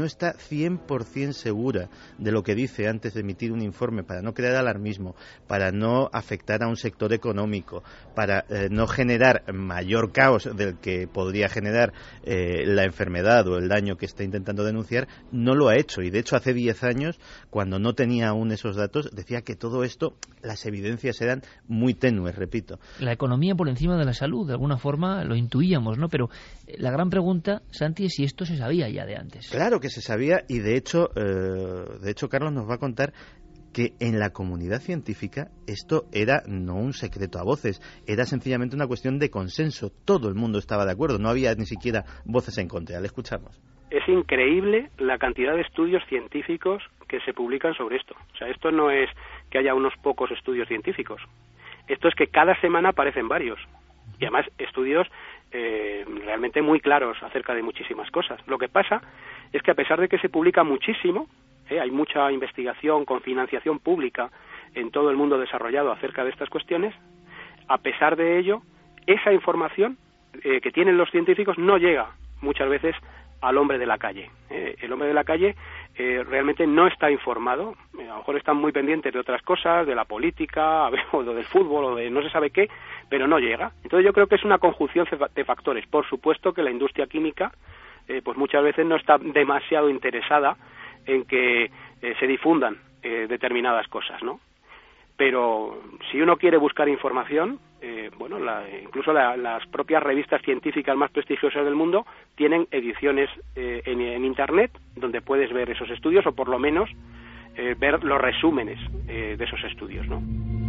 Speaker 5: no está cien por ciento segura de lo que dice antes de emitir un informe, para no crear alarmismo, para no afectar a un sector económico, para eh, no generar mayor caos del que podría generar eh, la enfermedad o el daño que está intentando denunciar, no lo ha hecho. Y de hecho hace diez años, cuando no tenía aún esos datos, decía que todo esto, las evidencias eran muy tenues, repito.
Speaker 3: La economía por encima de la salud, de alguna forma lo intuíamos, ¿no? Pero la gran pregunta, Santi, es si esto se sabía ya de antes.
Speaker 5: Claro que se sabía, y de hecho, eh, de hecho Carlos nos va a contar que en la comunidad científica esto era no un secreto a voces, era sencillamente una cuestión de consenso. Todo el mundo estaba de acuerdo, no había ni siquiera voces en contra. Le escuchamos.
Speaker 8: Es increíble la cantidad de estudios científicos que se publican sobre esto. O sea, esto no es que haya unos pocos estudios científicos. Esto es que cada semana aparecen varios. Y además estudios eh, realmente muy claros acerca de muchísimas cosas. Lo que pasa es que a pesar de que se publica muchísimo, eh, hay mucha investigación con financiación pública en todo el mundo desarrollado acerca de estas cuestiones, a pesar de ello, esa información eh, que tienen los científicos no llega muchas veces al hombre de la calle. Eh, el hombre de la calle eh, realmente no está informado, eh, a lo mejor están muy pendientes de otras cosas, de la política, o del fútbol, o de no se sabe qué, pero no llega. Entonces yo creo que es una conjunción de factores. Por supuesto que la industria química eh, pues muchas veces no está demasiado interesada en que eh, se difundan eh, determinadas cosas, ¿no? Pero si uno quiere buscar información, eh, bueno, la, incluso la, las propias revistas científicas más prestigiosas del mundo tienen ediciones eh, en, en Internet donde puedes ver esos estudios o por lo menos eh, ver los resúmenes eh, de esos estudios, ¿no?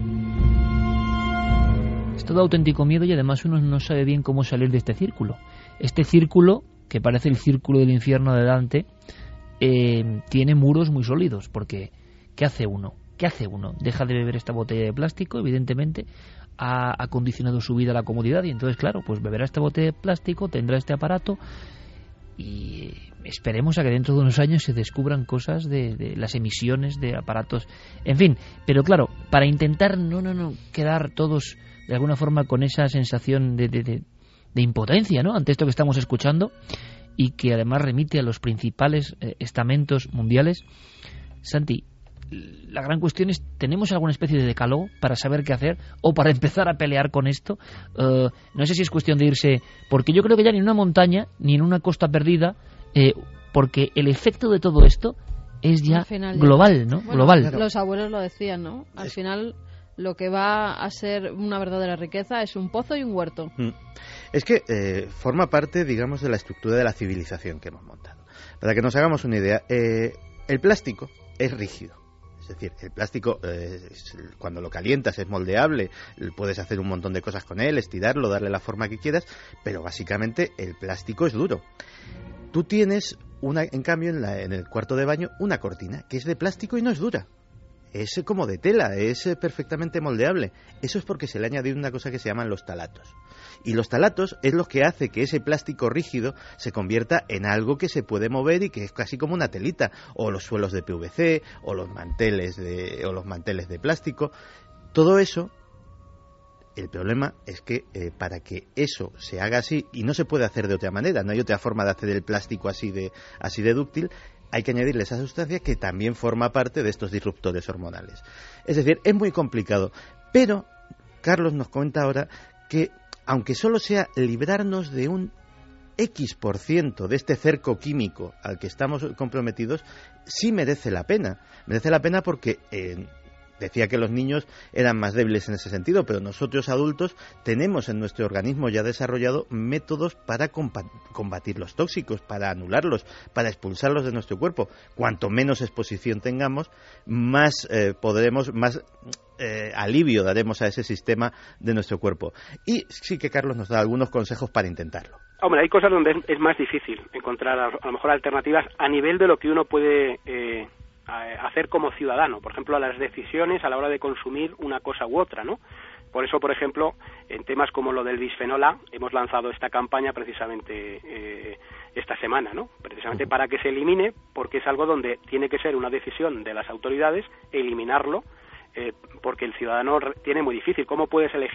Speaker 3: Es todo auténtico miedo y además uno no sabe bien cómo salir de este círculo. Este círculo, que parece el círculo del infierno de Dante, eh, tiene muros muy sólidos, porque ¿qué hace uno? ¿Qué hace uno? Deja de beber esta botella de plástico, evidentemente, ha, ha condicionado su vida a la comodidad y entonces, claro, pues beberá esta botella de plástico, tendrá este aparato y esperemos a que dentro de unos años se descubran cosas de, de las emisiones de aparatos, en fin, pero claro, para intentar no, no, no quedar todos de alguna forma con esa sensación de, de, de, de impotencia, ¿no?, ante esto que estamos escuchando y que además remite a los principales eh, estamentos mundiales. Santi, la gran cuestión es, ¿tenemos alguna especie de decálogo para saber qué hacer o para empezar a pelear con esto? Uh, no sé si es cuestión de irse, porque yo creo que ya ni en una montaña ni en una costa perdida, eh, porque el efecto de todo esto es ya global, ¿no?
Speaker 6: Bueno,
Speaker 3: global.
Speaker 6: Claro. Los abuelos lo decían, ¿no? Al final lo que va a ser una verdadera riqueza es un pozo y un huerto.
Speaker 5: Es que eh, forma parte, digamos, de la estructura de la civilización que hemos montado. Para que nos hagamos una idea, eh, el plástico es rígido. Es decir, el plástico, eh, cuando lo calientas, es moldeable, puedes hacer un montón de cosas con él, estirarlo, darle la forma que quieras, pero básicamente el plástico es duro. Tú tienes, una, en cambio, en, la, en el cuarto de baño, una cortina que es de plástico y no es dura. Es como de tela, es perfectamente moldeable. Eso es porque se le ha añadido una cosa que se llaman los talatos. Y los talatos es lo que hace que ese plástico rígido se convierta en algo que se puede mover y que es casi como una telita, o los suelos de P V C, o los manteles de, o los manteles de plástico. Todo eso, el problema es que eh, para que eso se haga así, y no se puede hacer de otra manera, no hay otra forma de hacer el plástico así de, así de dúctil, hay que añadirle esa sustancia que también forma parte de estos disruptores hormonales. Es decir, es muy complicado, pero Carlos nos comenta ahora que aunque solo sea librarnos de un X por ciento de este cerco químico al que estamos comprometidos, sí merece la pena. Merece la pena porque eh, decía que los niños eran más débiles en ese sentido, pero nosotros adultos tenemos en nuestro organismo ya desarrollado métodos para combatir los tóxicos, para anularlos, para expulsarlos de nuestro cuerpo. Cuanto menos exposición tengamos, más eh, podremos, más eh, alivio daremos a ese sistema de nuestro cuerpo. Y sí que Carlos nos da algunos consejos para intentarlo.
Speaker 8: Hombre, hay cosas donde es, es más difícil encontrar a, a lo mejor alternativas a nivel de lo que uno puede eh, hacer como ciudadano, por ejemplo, a las decisiones a la hora de consumir una cosa u otra, ¿no? Por eso, por ejemplo, en temas como lo del bisfenol A, hemos lanzado esta campaña precisamente eh, esta semana, ¿no? Precisamente para que se elimine, porque es algo donde tiene que ser una decisión de las autoridades eliminarlo, eh, porque el ciudadano tiene muy difícil. ¿Cómo puedes elegir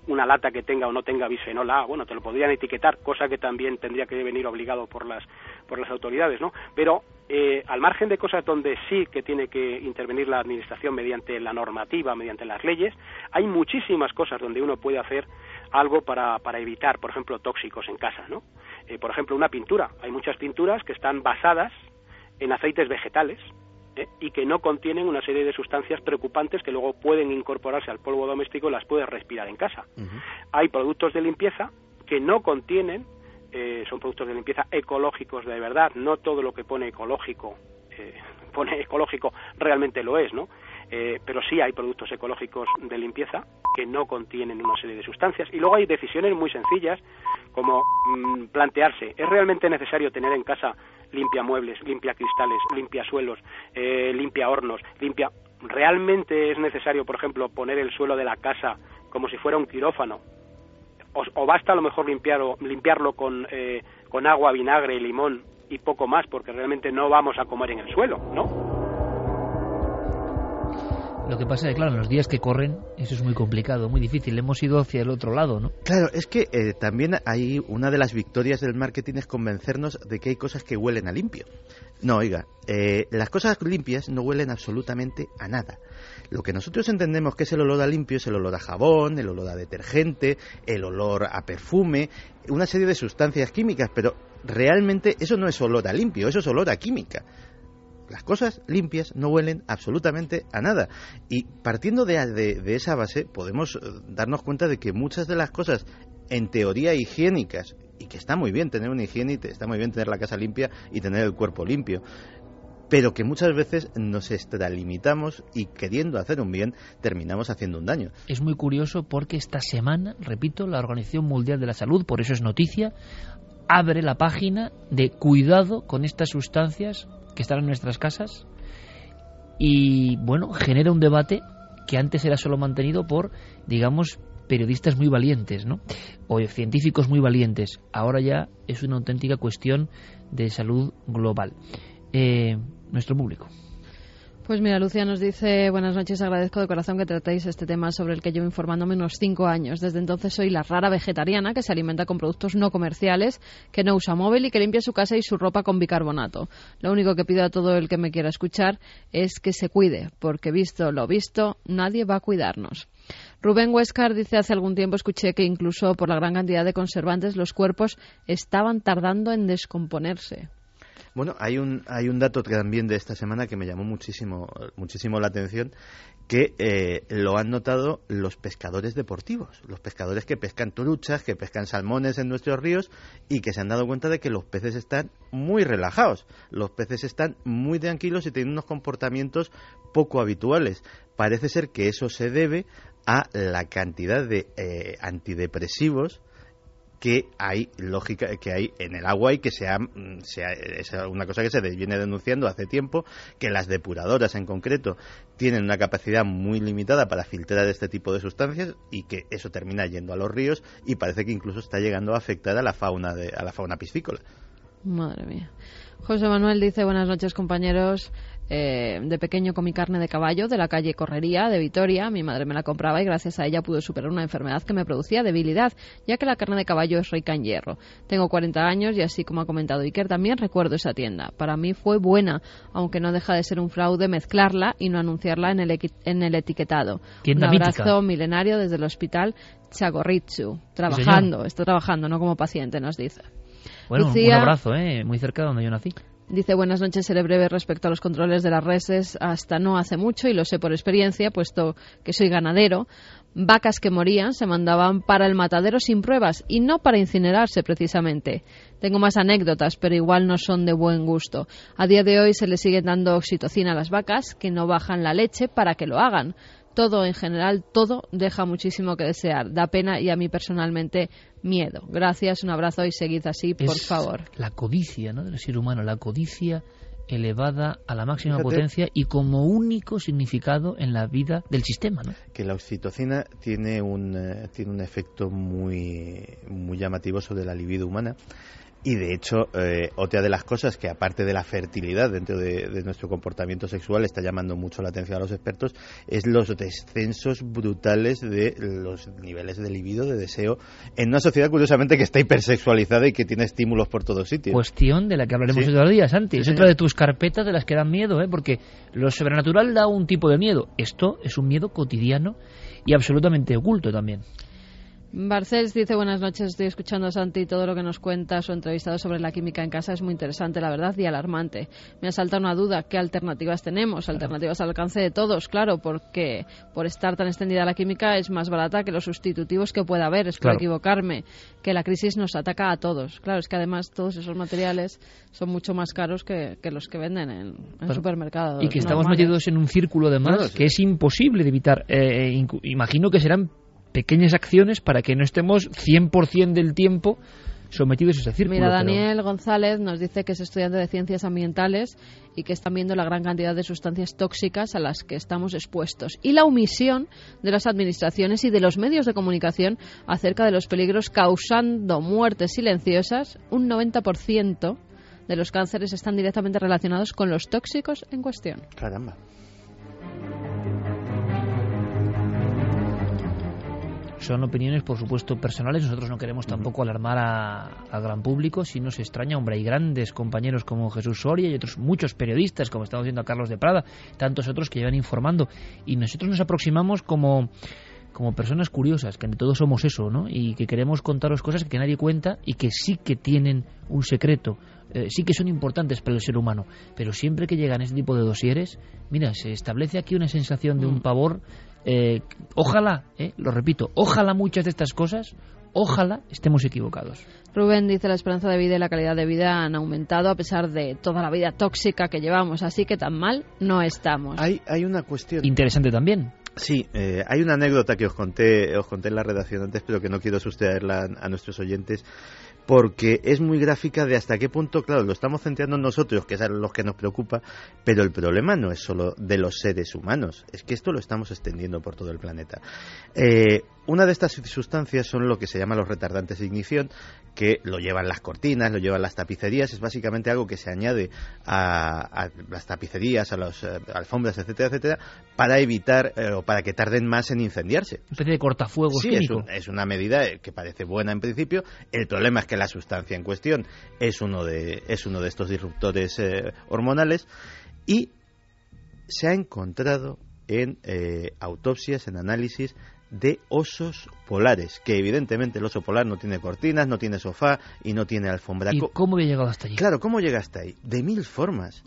Speaker 8: una lata que tenga o no tenga bisfenol A, bueno, te lo podrían etiquetar, cosa que también tendría que venir obligado por las por las autoridades, ¿no? Pero eh, al margen de cosas donde sí que tiene que intervenir la administración mediante la normativa, mediante las leyes, hay muchísimas cosas donde uno puede hacer algo para, para evitar, por ejemplo, tóxicos en casa, ¿no? Eh, por ejemplo, una pintura. Hay muchas pinturas que están basadas en aceites vegetales, ¿eh? y que no contienen una serie de sustancias preocupantes que luego pueden incorporarse al polvo doméstico y las puedes respirar en casa. Uh-huh. Hay productos de limpieza que no contienen, eh, son productos de limpieza ecológicos de verdad, no todo lo que pone ecológico, eh, pone ecológico realmente lo es, ¿no? Eh, pero sí hay productos ecológicos de limpieza que no contienen una serie de sustancias. Y luego hay decisiones muy sencillas, como mmm, plantearse, ¿es realmente necesario tener en casa limpia muebles, limpia cristales, limpia suelos, eh, limpia hornos, limpia... ¿Realmente es necesario, por ejemplo, poner el suelo de la casa como si fuera un quirófano? O, o basta a lo mejor limpiarlo, limpiarlo con, eh, con agua, vinagre y limón y poco más, porque realmente no vamos a comer en el suelo, ¿no?
Speaker 3: Lo que pasa es que, claro, en los días que corren, eso es muy complicado, muy difícil. Hemos ido hacia el otro lado, ¿no?
Speaker 5: Claro, es que eh, también hay una de las victorias del marketing es convencernos de que hay cosas que huelen a limpio. No, oiga, eh, las cosas limpias no huelen absolutamente a nada. Lo que nosotros entendemos que es el olor a limpio es el olor a jabón, el olor a detergente, el olor a perfume, una serie de sustancias químicas, pero realmente eso no es olor a limpio, eso es olor a química. Las cosas limpias no huelen absolutamente a nada. Y partiendo de, de, de esa base, podemos darnos cuenta de que muchas de las cosas, en teoría higiénicas, y que está muy bien tener una higiene, y está muy bien tener la casa limpia y tener el cuerpo limpio, pero que muchas veces nos extralimitamos y queriendo hacer un bien, terminamos haciendo un daño.
Speaker 3: Es muy curioso porque esta semana, repito, la Organización Mundial de la Salud, por eso es noticia, abre la página de cuidado con estas sustancias que están en nuestras casas y, bueno, genera un debate que antes era solo mantenido por, digamos, periodistas muy valientes, ¿no? O científicos muy valientes. Ahora ya es una auténtica cuestión de salud global. Eh, nuestro público.
Speaker 6: Pues mira, Lucía nos dice: buenas noches, agradezco de corazón que tratéis este tema sobre el que llevo informándome unos cinco años. Desde entonces soy la rara vegetariana que se alimenta con productos no comerciales, que no usa móvil y que limpia su casa y su ropa con bicarbonato. Lo único que pido a todo el que me quiera escuchar es que se cuide, porque visto lo visto, nadie va a cuidarnos. Rubén Huescar dice: hace algún tiempo escuché que incluso por la gran cantidad de conservantes los cuerpos estaban tardando en descomponerse.
Speaker 5: Bueno, hay un hay un dato también de esta semana que me llamó muchísimo muchísimo la atención, que eh, lo han notado los pescadores deportivos, los pescadores que pescan truchas, que pescan salmones en nuestros ríos y que se han dado cuenta de que los peces están muy relajados, los peces están muy tranquilos y tienen unos comportamientos poco habituales. Parece ser que eso se debe a la cantidad de eh, antidepresivos que hay lógica que hay en el agua y que sea, sea es una cosa que se viene denunciando hace tiempo, que las depuradoras en concreto tienen una capacidad muy limitada para filtrar este tipo de sustancias y que eso termina yendo a los ríos y parece que incluso está llegando a afectar a la fauna de, a la fauna piscícola.
Speaker 6: Madre mía. José Manuel dice: buenas noches, compañeros. Eh, de pequeño comí carne de caballo de la calle Correría de Vitoria. Mi madre me la compraba y gracias a ella pude superar una enfermedad que me producía debilidad, ya que la carne de caballo es rica en hierro. Tengo cuarenta años y así como ha comentado Iker, también recuerdo esa tienda. Para mí fue buena, aunque no deja de ser un fraude mezclarla y no anunciarla en el, en el etiquetado.
Speaker 3: Tienda
Speaker 6: un abrazo
Speaker 3: mítica.
Speaker 6: Milenario desde el hospital Chagoritsu. Trabajando, está trabajando, no como paciente, nos dice.
Speaker 3: Bueno,
Speaker 6: Lucía,
Speaker 3: un abrazo, ¿eh? Muy cerca de donde yo nací.
Speaker 6: Dice: buenas noches, seré breve respecto a los controles de las reses. Hasta no hace mucho, y lo sé por experiencia, puesto que soy ganadero, vacas que morían se mandaban para el matadero sin pruebas y no para incinerarse precisamente. Tengo más anécdotas, pero igual no son de buen gusto. A día de hoy se le sigue dando oxitocina a las vacas, que no bajan la leche para que lo hagan. Todo, en general, todo deja muchísimo que desear. Da pena y a mí personalmente miedo. Gracias, un abrazo y seguid así, por
Speaker 3: es
Speaker 6: favor.
Speaker 3: La codicia, ¿no?, del ser humano, la codicia elevada a la máxima
Speaker 5: Fíjate,
Speaker 3: potencia y como único significado en la vida del sistema, ¿no?
Speaker 5: Que la oxitocina tiene un, eh, tiene un efecto muy, muy llamativo sobre la libido humana. Y de hecho, eh, otra de las cosas que aparte de la fertilidad dentro de, de nuestro comportamiento sexual está llamando mucho la atención a los expertos es los descensos brutales de los niveles de libido, de deseo, en una sociedad curiosamente que está hipersexualizada y que tiene estímulos por todos sitios.
Speaker 3: Cuestión de la que hablaremos
Speaker 5: Sí.
Speaker 3: otro día, Santi.
Speaker 5: Sí,
Speaker 3: es
Speaker 5: señor.
Speaker 3: otra de tus carpetas de las que dan miedo, ¿eh? Porque lo sobrenatural da un tipo de miedo. Esto es un miedo cotidiano y absolutamente oculto también.
Speaker 6: Barcels dice: buenas noches, estoy escuchando a Santi, todo lo que nos cuenta su entrevistado sobre la química en casa es muy interesante, la verdad, y alarmante. Me asalta una duda, ¿qué alternativas tenemos? Alternativas al alcance de todos, claro, porque por estar tan extendida la química es más barata que los sustitutivos que pueda haber, espero
Speaker 3: Claro.
Speaker 6: equivocarme, que la crisis nos ataca a todos. Claro, es que además todos esos materiales son mucho más caros que, que los que venden en, en
Speaker 3: Claro.
Speaker 6: supermercados
Speaker 3: Y que estamos
Speaker 6: normales.
Speaker 3: metidos en un círculo de más
Speaker 5: No, no, sí.
Speaker 3: que es imposible de evitar. Eh, incu- imagino que serán pequeñas acciones para que no estemos cien por ciento del tiempo sometidos a ese círculo.
Speaker 6: Mira,
Speaker 3: pero-
Speaker 6: Daniel González nos dice que es estudiante de ciencias ambientales y que están viendo la gran cantidad de sustancias tóxicas a las que estamos expuestos y la omisión de las administraciones y de los medios de comunicación acerca de los peligros causando muertes silenciosas. Un noventa por ciento de los cánceres están directamente relacionados con los tóxicos en cuestión.
Speaker 5: Caramba.
Speaker 3: Son opiniones, por supuesto, personales. Nosotros no queremos tampoco alarmar a- al gran público. Si nos extraña, hombre, hay grandes compañeros como Jesús Soria y otros muchos periodistas, como estamos viendo a Carlos de Prada, tantos otros que llevan informando. Y nosotros nos aproximamos como, como personas curiosas, que ante todo somos eso, ¿no? Y que queremos contaros cosas que nadie cuenta y que sí que tienen un secreto. Eh, sí que son importantes para el ser humano. Pero siempre que llegan este tipo de dosieres, mira, se establece aquí una sensación de un pavor. Eh, ojalá, eh, lo repito, ojalá muchas de estas cosas, ojalá estemos equivocados.
Speaker 6: Rubén dice: la esperanza de vida y la calidad de vida han aumentado a pesar de toda la vida tóxica que llevamos, así que tan mal no estamos.
Speaker 5: Hay, hay una cuestión...
Speaker 3: Interesante también.
Speaker 5: Sí, eh, hay una anécdota que os conté, os conté en la redacción antes, pero que no quiero sustraerla a, a nuestros oyentes, porque es muy gráfica de hasta qué punto, claro, lo estamos centrando en nosotros, que es a los que nos preocupa, pero el problema no es solo de los seres humanos, es que esto lo estamos extendiendo por todo el planeta. Eh, una de estas sustancias son lo que se llama los retardantes de ignición, que lo llevan las cortinas, lo llevan las tapicerías, es básicamente algo que se añade a, a las tapicerías, a las eh, alfombras, etcétera, etcétera, para evitar eh, o para que tarden más en incendiarse.
Speaker 3: Una especie de cortafuegos
Speaker 5: Sí, es,
Speaker 3: químico.
Speaker 5: un- es una medida eh, que parece buena en principio. El problema es que la sustancia en cuestión es uno de, es uno de estos disruptores eh, hormonales y se ha encontrado en eh, autopsias, en análisis de osos polares, que evidentemente el oso polar no tiene cortinas, no tiene sofá y no tiene alfombra.
Speaker 3: ¿Y
Speaker 5: Co-
Speaker 3: cómo había llegado hasta allí?
Speaker 5: Claro, ¿cómo llega hasta ahí? De mil formas.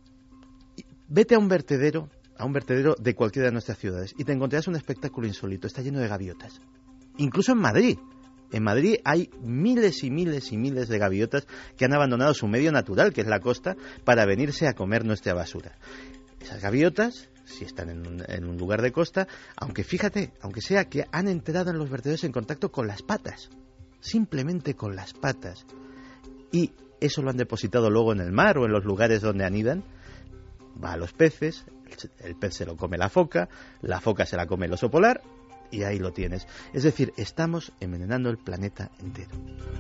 Speaker 5: Vete a un vertedero, a un vertedero de cualquiera de nuestras ciudades y te encontrarás un espectáculo insólito. Está lleno de gaviotas. Incluso en Madrid. En Madrid hay miles y miles y miles de gaviotas que han abandonado su medio natural, que es la costa, para venirse a comer nuestra basura. Esas gaviotas, si están en un, en un lugar de costa, aunque fíjate, aunque sea que han entrado en los vertederos en contacto con las patas, simplemente con las patas, y eso lo han depositado luego en el mar o en los lugares donde anidan, va a los peces, el pez se lo come la foca, la foca se la come el oso polar, y ahí lo tienes. Es decir, estamos envenenando el planeta entero.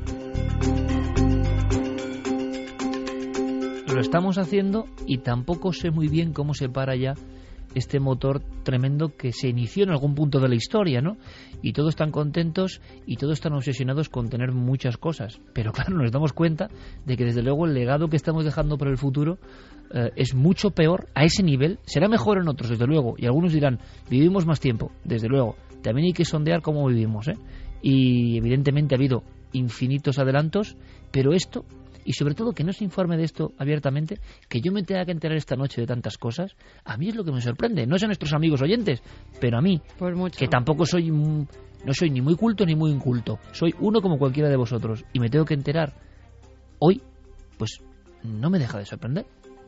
Speaker 3: Lo estamos haciendo y tampoco sé muy bien cómo se para ya este motor tremendo que se inició en algún punto de la historia, ¿no? Y todos están contentos y todos están obsesionados con tener muchas cosas. Pero claro, nos damos cuenta de que desde luego el legado que estamos dejando para el futuro eh, es mucho peor a ese nivel. Será mejor en otros, desde luego. Y algunos dirán, vivimos más tiempo, desde luego. También hay que sondear cómo vivimos, ¿eh? Y evidentemente ha habido infinitos adelantos, pero esto... Y sobre todo que no se informe de esto abiertamente, que yo me tenga que enterar esta noche de tantas cosas, a mí es lo que me sorprende. No sé a nuestros amigos oyentes, pero a mí,
Speaker 6: Pues mucho.
Speaker 3: que tampoco soy, mm, no soy ni muy culto ni muy inculto. Soy uno como cualquiera de vosotros y me tengo que enterar hoy, pues no me deja de sorprender.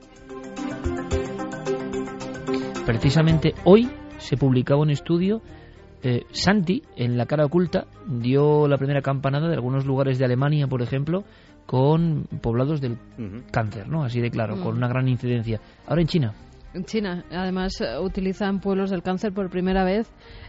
Speaker 3: Precisamente hoy se publicaba un estudio. Eh, Santi, en La cara oculta, dio la primera campanada de algunos lugares de Alemania, por ejemplo, con poblados del
Speaker 5: Uh-huh.
Speaker 3: cáncer, ¿no? Así de claro,
Speaker 6: Mm.
Speaker 3: con una gran incidencia. Ahora en China.
Speaker 6: En China, además, utilizan pueblos del cáncer por primera vez,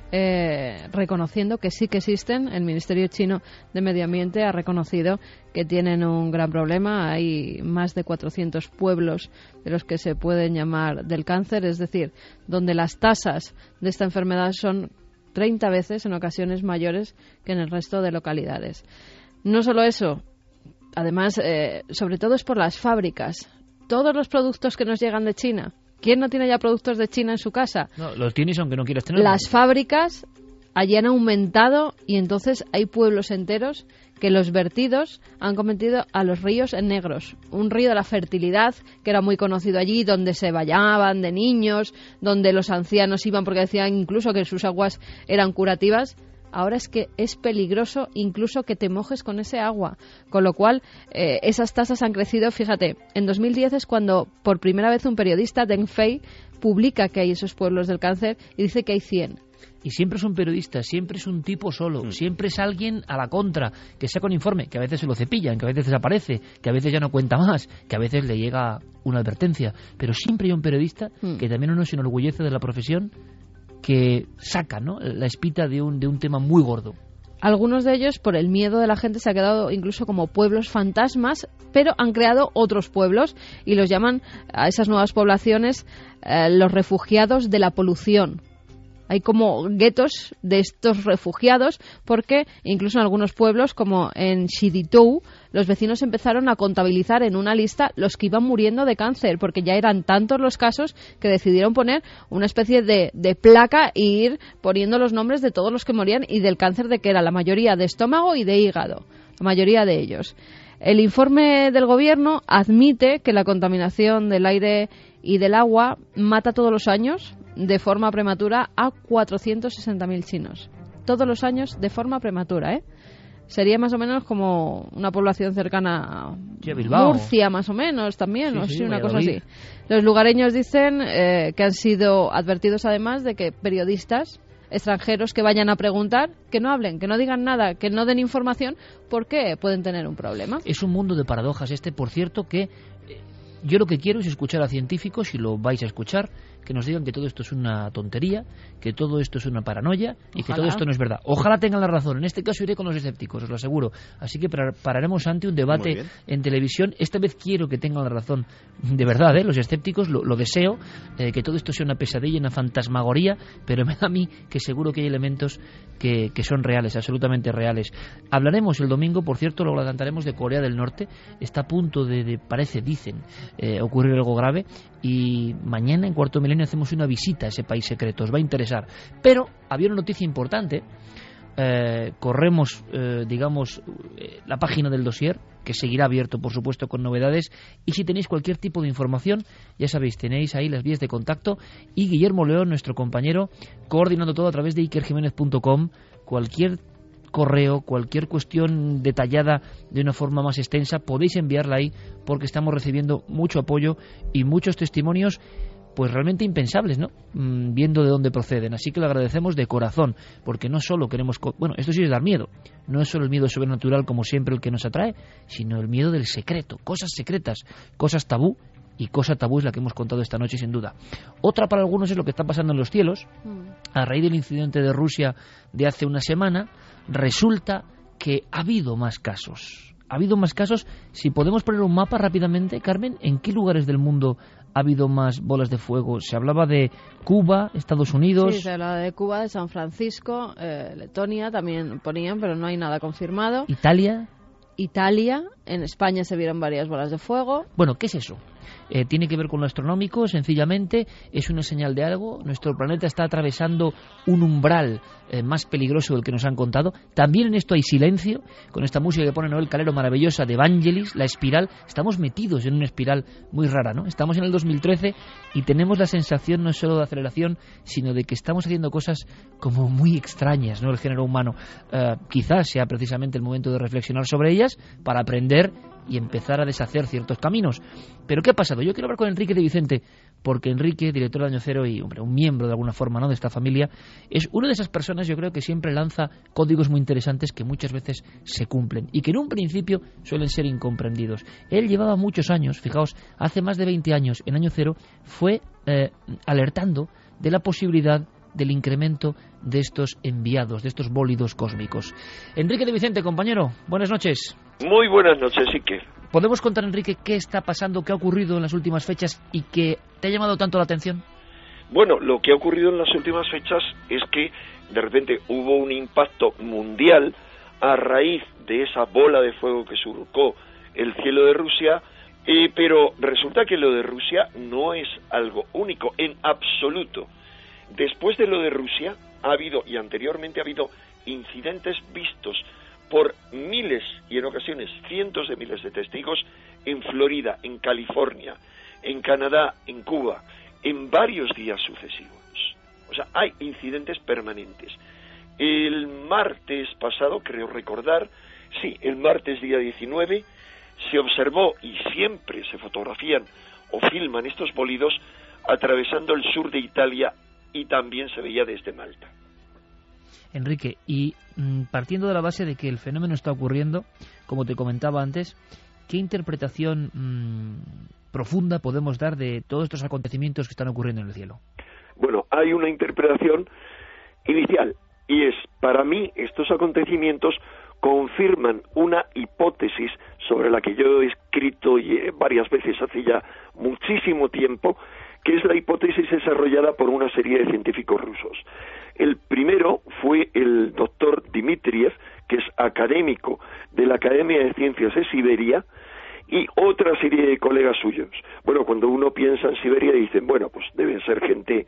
Speaker 6: eh, reconociendo que sí que existen. El Ministerio Chino de Medio Ambiente ha reconocido que tienen un gran problema. Hay más de cuatrocientos pueblos de los que se pueden llamar del cáncer, es decir, donde las tasas de esta enfermedad son treinta veces, en ocasiones mayores, que en el resto de localidades. No solo eso, además, eh, sobre todo es por las fábricas. Todos los productos que nos llegan de China. ¿Quién no tiene ya productos de China en su casa?
Speaker 3: No, los tienes aunque no quieras tenerlos.
Speaker 6: Las fábricas allí han aumentado y entonces hay pueblos enteros que los vertidos han convertido a los ríos en negros. Un río de la fertilidad que era muy conocido allí, donde se bañaban de niños, donde los ancianos iban porque decían incluso que sus aguas eran curativas. Ahora es que es peligroso incluso que te mojes con ese agua. Con lo cual, eh, esas tasas han crecido. Fíjate, en dos mil diez es cuando por primera vez un periodista, Deng Fei, publica que hay esos pueblos del cáncer y dice que hay cien.
Speaker 3: Y siempre es un periodista, siempre es un tipo solo, mm. siempre es alguien a la contra, que sea con informe, que a veces se lo cepillan, que a veces desaparece, que a veces ya no cuenta más, que a veces le llega una advertencia. Pero siempre hay un periodista mm. que también uno se enorgullece de la profesión, que saca, ¿no?, la espita de un, de un tema muy gordo.
Speaker 6: Algunos de ellos, por el miedo de la gente, se han quedado incluso como pueblos fantasmas, pero han creado otros pueblos y los llaman a esas nuevas poblaciones eh, los refugiados de la polución. Hay como guetos de estos refugiados porque incluso en algunos pueblos, como en Xiditou, los vecinos empezaron a contabilizar en una lista los que iban muriendo de cáncer, porque ya eran tantos los casos que decidieron poner una especie de, de placa e ir poniendo los nombres de todos los que morían y del cáncer, de que era la mayoría de estómago y de hígado, la mayoría de ellos. El informe del gobierno admite que la contaminación del aire y del agua mata todos los años de forma prematura a cuatrocientos sesenta mil chinos. Todos los años de forma prematura, ¿eh? Sería más o menos como una población cercana a Murcia, más o menos, también, sí, o sí, sí, una cosa así. Los lugareños dicen eh, que han sido advertidos además de que periodistas extranjeros que vayan a preguntar, que no hablen, que no digan nada, que no den información, porque pueden tener un problema.
Speaker 3: Es un mundo de paradojas este, por cierto, que yo lo que quiero es escuchar a científicos, si lo vais a escuchar, que nos digan que todo esto es una tontería, que todo esto es una paranoia y Ojalá. que todo esto no es verdad. Ojalá tengan la razón. En este caso iré con los escépticos, os lo aseguro. Así que pararemos ante un debate en televisión. Esta vez quiero que tengan la razón de verdad, ¿eh? Los escépticos, lo, lo deseo, eh, que todo esto sea una pesadilla, una fantasmagoría, pero me da a mí que seguro que hay elementos que, que son reales, absolutamente reales. Hablaremos el domingo, por cierto, lo adelantaremos, de Corea del Norte. Está a punto de, de parece, dicen, eh, ocurrir algo grave, y mañana en Cuarto Milenio hacemos una visita a ese país secreto, os va a interesar. Pero había una noticia importante, eh, corremos, eh, digamos, eh, la página del dossier, que seguirá abierto, por supuesto, con novedades, y si tenéis cualquier tipo de información, ya sabéis, tenéis ahí las vías de contacto, y Guillermo León, nuestro compañero, coordinando todo a través de iker jiménez punto com, cualquier correo, cualquier cuestión detallada de una forma más extensa, podéis enviarla ahí, porque estamos recibiendo mucho apoyo y muchos testimonios, pues realmente impensables, ¿no? Mm, viendo de dónde proceden. Así que lo agradecemos de corazón, porque no solo queremos... Co- bueno, esto sí es dar miedo. No es solo el miedo sobrenatural, como siempre, el que nos atrae, sino el miedo del secreto, cosas secretas, cosas tabú, y cosa tabú es la que hemos contado esta noche, sin duda. Otra para algunos es lo que está pasando en los cielos. A raíz del incidente de Rusia de hace una semana, resulta que ha habido más casos. Ha habido más casos. Si podemos poner un mapa rápidamente, Carmen, ¿en qué lugares del mundo ha habido más bolas de fuego? Se hablaba de Cuba, Estados Unidos...
Speaker 6: Sí, se hablaba de Cuba, de San Francisco, eh, Letonia también ponían, pero no hay nada confirmado.
Speaker 3: ¿Italia?
Speaker 6: Italia, en España se vieron varias bolas de fuego.
Speaker 3: Bueno, ¿qué es eso? Eh, tiene que ver con lo astronómico, sencillamente es una señal de algo. Nuestro planeta está atravesando un umbral eh, más peligroso del que nos han contado. También en esto hay silencio, con esta música que pone Noel Calero maravillosa de Vangelis, la espiral. Estamos metidos en una espiral muy rara, ¿no? Estamos en el dos mil trece y tenemos la sensación no solo de aceleración, sino de que estamos haciendo cosas como muy extrañas, ¿no? El género humano. Eh, quizás sea precisamente el momento de reflexionar sobre ellas para aprender y empezar a deshacer ciertos caminos. Pero ¿qué ha pasado? Yo quiero hablar con Enrique de Vicente, porque Enrique, director de Año Cero y hombre, un miembro de alguna forma, ¿no?, de esta familia, es una de esas personas, yo creo, que siempre lanza códigos muy interesantes que muchas veces se cumplen y que en un principio suelen ser incomprendidos. Él llevaba muchos años, fijaos, hace más de veinte años en Año Cero, fue eh, alertando de la posibilidad del incremento de estos enviados, de estos bólidos cósmicos. Enrique de Vicente, compañero, buenas noches.
Speaker 9: Muy buenas noches, Iker.
Speaker 3: ¿Podemos contar, Enrique, qué está pasando, qué ha ocurrido en las últimas fechas y que te ha llamado tanto la atención?
Speaker 9: Bueno, lo que ha ocurrido en las últimas fechas es que de repente hubo un impacto mundial a raíz de esa bola de fuego que surcó el cielo de Rusia, eh, pero resulta que lo de Rusia no es algo único, en absoluto. Después de lo de Rusia ha habido, y anteriormente ha habido, incidentes vistos por miles y en ocasiones cientos de miles de testigos en Florida, en California, en Canadá, en Cuba, en varios días sucesivos. O sea, hay incidentes permanentes. El martes pasado, creo recordar, sí, el martes día diecinueve, se observó, y siempre se fotografían o filman estos bólidos, atravesando el sur de Italia, y también se veía desde Malta.
Speaker 3: Enrique, y mm, partiendo de la base de que el fenómeno está ocurriendo, como te comentaba antes, ¿qué interpretación mmm, profunda podemos dar de todos estos acontecimientos que están ocurriendo en el cielo?
Speaker 9: Bueno, hay una interpretación inicial, y es, para mí, estos acontecimientos confirman una hipótesis sobre la que yo he escrito varias veces hace ya muchísimo tiempo, que es la hipótesis desarrollada por una serie de científicos rusos. El primero fue el doctor Dmitriev, que es académico de la Academia de Ciencias de Siberia, y otra serie de colegas suyos. Bueno, cuando uno piensa en Siberia dicen, bueno, pues deben ser gente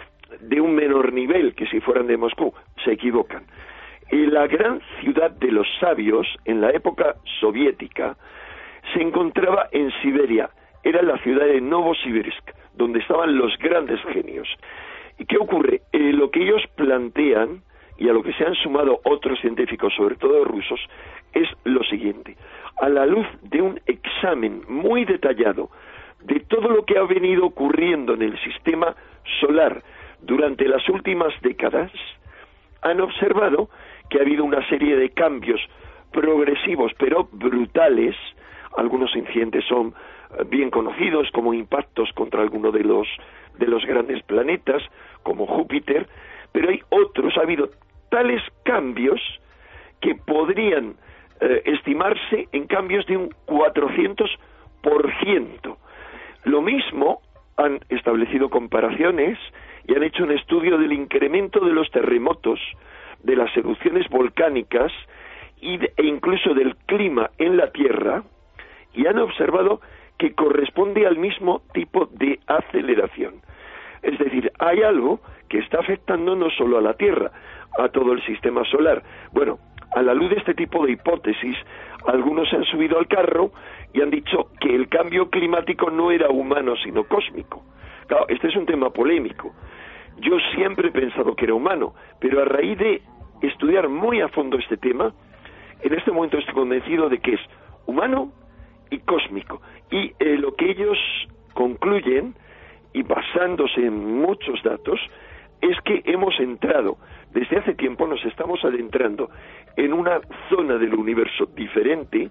Speaker 9: de un menor nivel que si fueran de Moscú. Se equivocan. En la gran ciudad de los sabios, en la época soviética, se encontraba en Siberia. Era la ciudad de Novosibirsk, donde estaban los grandes genios. ¿Y qué ocurre? Eh, lo que ellos plantean, y a lo que se han sumado otros científicos, sobre todo rusos, es lo siguiente. A la luz de un examen muy detallado de todo lo que ha venido ocurriendo en el sistema solar durante las últimas décadas, han observado que ha habido una serie de cambios progresivos, pero brutales. Algunos incidentes son bien conocidos como impactos contra alguno de los de los grandes planetas como Júpiter, pero hay otros, ha habido tales cambios que podrían eh, estimarse en cambios de un cuatrocientos por ciento. Lo mismo han establecido comparaciones y han hecho un estudio del incremento de los terremotos, de las erupciones volcánicas y de, e incluso del clima en la Tierra, y han observado que corresponde al mismo tipo de aceleración. Es decir, hay algo que está afectando no solo a la Tierra, a todo el sistema solar. Bueno, a la luz de este tipo de hipótesis, algunos se han subido al carro y han dicho que el cambio climático no era humano, sino cósmico. Claro, este es un tema polémico. Yo siempre he pensado que era humano, pero a raíz de estudiar muy a fondo este tema, en este momento estoy convencido de que es humano y cósmico. Y eh, lo que ellos concluyen, y basándose en muchos datos, es que hemos entrado, desde hace tiempo nos estamos adentrando en una zona del universo diferente,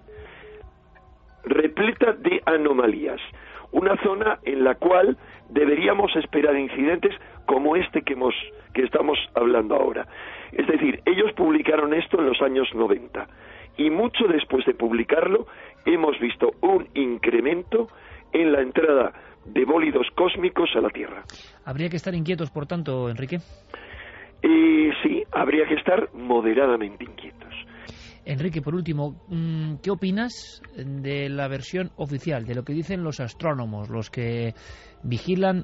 Speaker 9: repleta de anomalías. Una zona en la cual deberíamos esperar incidentes como este que hemos que estamos hablando ahora. Es decir, ellos publicaron esto en los años noventa y mucho después de publicarlo hemos visto un incremento en la entrada de bólidos cósmicos a la Tierra.
Speaker 3: ¿Habría que estar inquietos, por tanto, Enrique?
Speaker 9: Eh, sí, habría que estar moderadamente inquietos.
Speaker 3: Enrique, por último, ¿qué opinas de la versión oficial, de lo que dicen los astrónomos, los que vigilan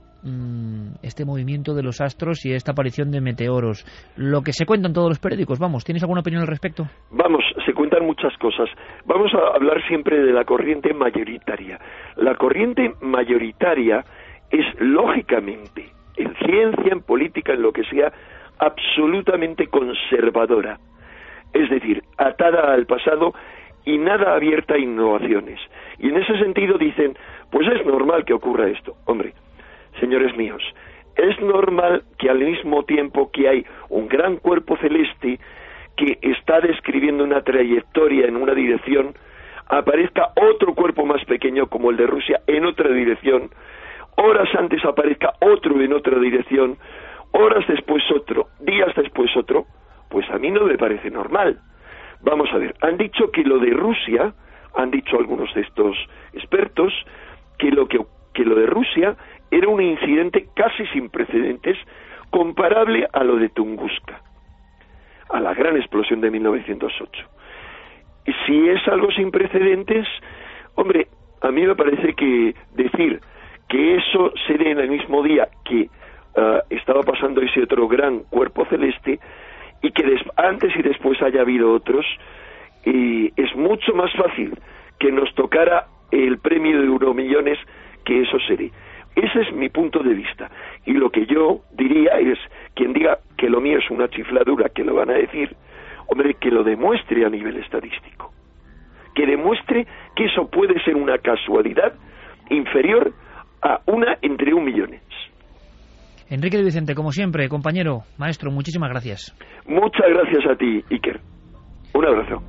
Speaker 3: este movimiento de los astros y esta aparición de meteoros? Lo que se cuenta en todos los periódicos, vamos, ¿tienes alguna opinión al respecto?
Speaker 9: Vamos, se cuentan muchas cosas. Vamos a hablar siempre de la corriente mayoritaria. La corriente mayoritaria es, lógicamente, en ciencia, en política, en lo que sea, absolutamente conservadora. Es decir, atada al pasado y nada abierta a innovaciones. Y en ese sentido dicen, pues es normal que ocurra esto. Hombre, señores míos, es normal que al mismo tiempo que hay un gran cuerpo celeste que está describiendo una trayectoria en una dirección, aparezca otro cuerpo más pequeño como el de Rusia en otra dirección, horas antes aparezca otro en otra dirección, horas después otro, días después otro. Pues a mí no me parece normal. Vamos a ver, han dicho que lo de Rusia, han dicho algunos de estos expertos, que lo que, que lo de Rusia era un incidente casi sin precedentes, comparable a lo de Tunguska, a la gran explosión de mil novecientos ocho. Y si es algo sin precedentes, hombre, a mí me parece que decir que eso se dé en el mismo día que uh, estaba pasando ese otro gran cuerpo celeste, y que des- antes y después haya habido otros, y es mucho más fácil que nos tocara el premio de Euromillones que eso se dé. Ese es mi punto de vista. Y lo que yo diría es, quien diga que lo mío es una chifladura, que lo van a decir, hombre, que lo demuestre a nivel estadístico. Que demuestre que eso puede ser una casualidad inferior a una entre un millones.
Speaker 3: Enrique de Vicente, como siempre, compañero, maestro, muchísimas gracias.
Speaker 9: Muchas gracias a ti, Iker. Un abrazo.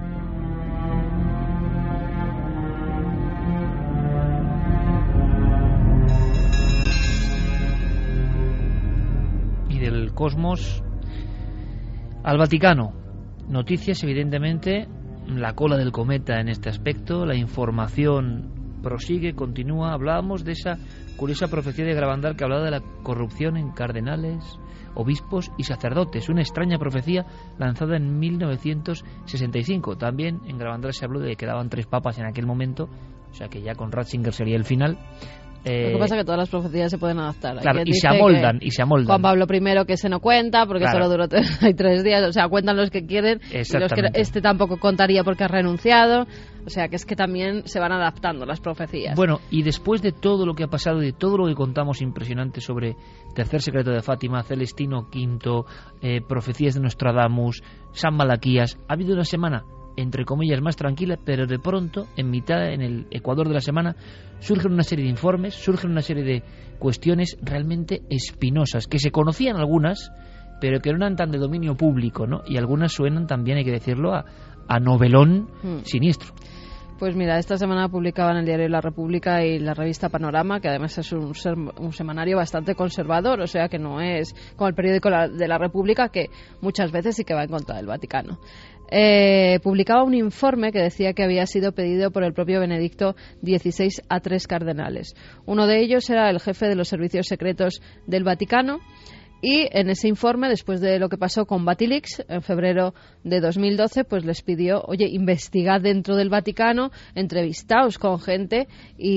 Speaker 3: Y del cosmos al Vaticano. Noticias, evidentemente, la cola del cometa en este aspecto, la información prosigue, continúa. Hablábamos de esa curiosa profecía de Gravandal que hablaba de la corrupción en cardenales, obispos y sacerdotes, una extraña profecía lanzada en mil novecientos sesenta y cinco. También en Gravandal se habló de que quedaban tres papas en aquel momento, o sea que ya con Ratzinger sería el final. Eh,
Speaker 6: Lo que pasa es que todas las profecías se pueden adaptar.
Speaker 3: Claro, y se amoldan, y se amoldan.
Speaker 6: Juan Pablo primero que se no cuenta porque
Speaker 3: Claro.
Speaker 6: solo duró tres, hay tres días, o sea, cuentan los que quieren y los que este tampoco contaría porque ha renunciado, o sea, que es que también se van adaptando las profecías.
Speaker 3: Bueno, y después de todo lo que ha pasado y de todo lo que contamos impresionante sobre Tercer Secreto de Fátima, Celestino quinto, eh, profecías de Nostradamus, San Malaquías, ha habido una semana entre comillas más tranquila, pero de pronto, en mitad, en el Ecuador de la semana, surgen una serie de informes, surgen una serie de cuestiones realmente espinosas, que se conocían algunas, pero que no eran tan de dominio público, ¿no? Y algunas suenan también, hay que decirlo, a, a novelón hmm. siniestro.
Speaker 6: Pues mira, esta semana publicaban el diario La República y la revista Panorama, que además es un, un semanario bastante conservador, o sea que no es como el periódico de La República, que muchas veces sí que va en contra del Vaticano. Eh, publicaba un informe que decía que había sido pedido por el propio Benedicto dieciséis a tres cardenales. Uno de ellos era el jefe de los servicios secretos del Vaticano. Y en ese informe, después de lo que pasó con Batilix en febrero de dos mil doce, pues les pidió, oye, investigad dentro del Vaticano, entrevistaos con gente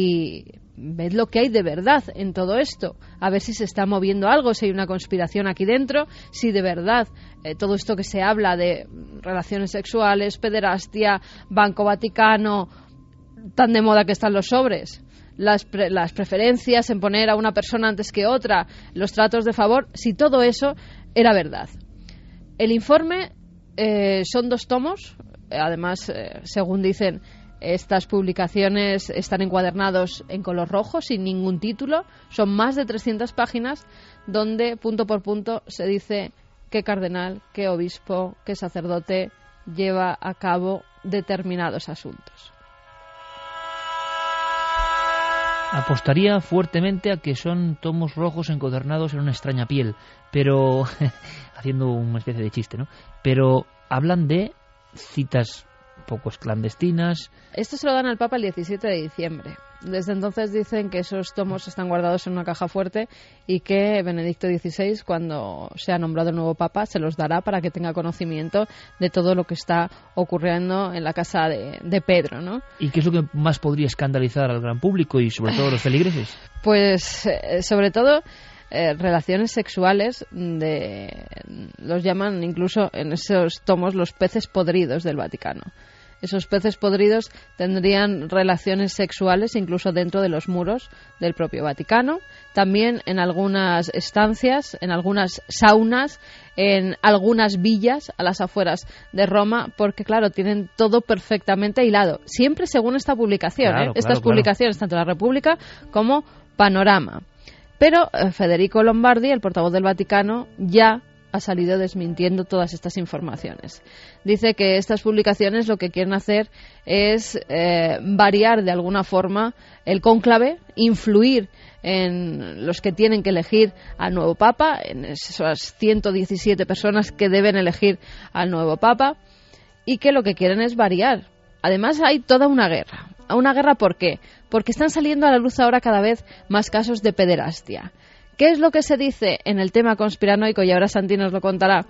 Speaker 6: y ved lo que hay de verdad en todo esto, a ver si se está moviendo algo, si hay una conspiración aquí dentro, si de verdad eh, todo esto que se habla de relaciones sexuales, pederastia, Banco Vaticano, tan de moda que están los sobres, Las, pre, las preferencias en poner a una persona antes que otra, los tratos de favor, si todo eso era verdad. El informe eh, son dos tomos, además, eh, según dicen, estas publicaciones están encuadernados en color rojo, sin ningún título, son más de trescientas páginas, donde punto por punto se dice qué cardenal, qué obispo, qué sacerdote lleva a cabo determinados asuntos.
Speaker 3: Apostaría fuertemente a que son tomos rojos encuadernados en una extraña piel, pero haciendo una especie de chiste, ¿no? Pero hablan de citas poco clandestinas.
Speaker 6: Esto se lo dan al Papa el diecisiete de diciembre. Desde entonces dicen que esos tomos están guardados en una caja fuerte y que Benedicto dieciséis, cuando sea nombrado el nuevo Papa, se los dará para que tenga conocimiento de todo lo que está ocurriendo en la casa de, de Pedro, ¿no?
Speaker 3: ¿Y qué es lo que más podría escandalizar al gran público y sobre todo a los feligreses?
Speaker 6: Pues eh, sobre todo eh, relaciones sexuales de, los llaman incluso en esos tomos los peces podridos del Vaticano. esos peces podridos tendrían relaciones sexuales incluso dentro de los muros del propio Vaticano, también en algunas estancias, en algunas saunas, en algunas villas a las afueras de Roma, porque claro, tienen todo perfectamente hilado, siempre según esta publicación,
Speaker 3: claro,
Speaker 6: ¿eh? Estas
Speaker 3: claro,
Speaker 6: publicaciones,
Speaker 3: claro.
Speaker 6: tanto La República como Panorama. Pero eh, Federico Lombardi, el portavoz del Vaticano, ya ha salido desmintiendo todas estas informaciones. Dice que estas publicaciones lo que quieren hacer es eh, variar de alguna forma el cónclave, influir en los que tienen que elegir al nuevo Papa, en esas ciento diecisiete personas que deben elegir al nuevo Papa, y que lo que quieren es variar. Además hay toda una guerra. ¿Una guerra por qué? Porque están saliendo a la luz ahora cada vez más casos de pederastia. ¿Qué es lo que se dice en el tema conspiranoico? Y ahora Santi nos lo contará.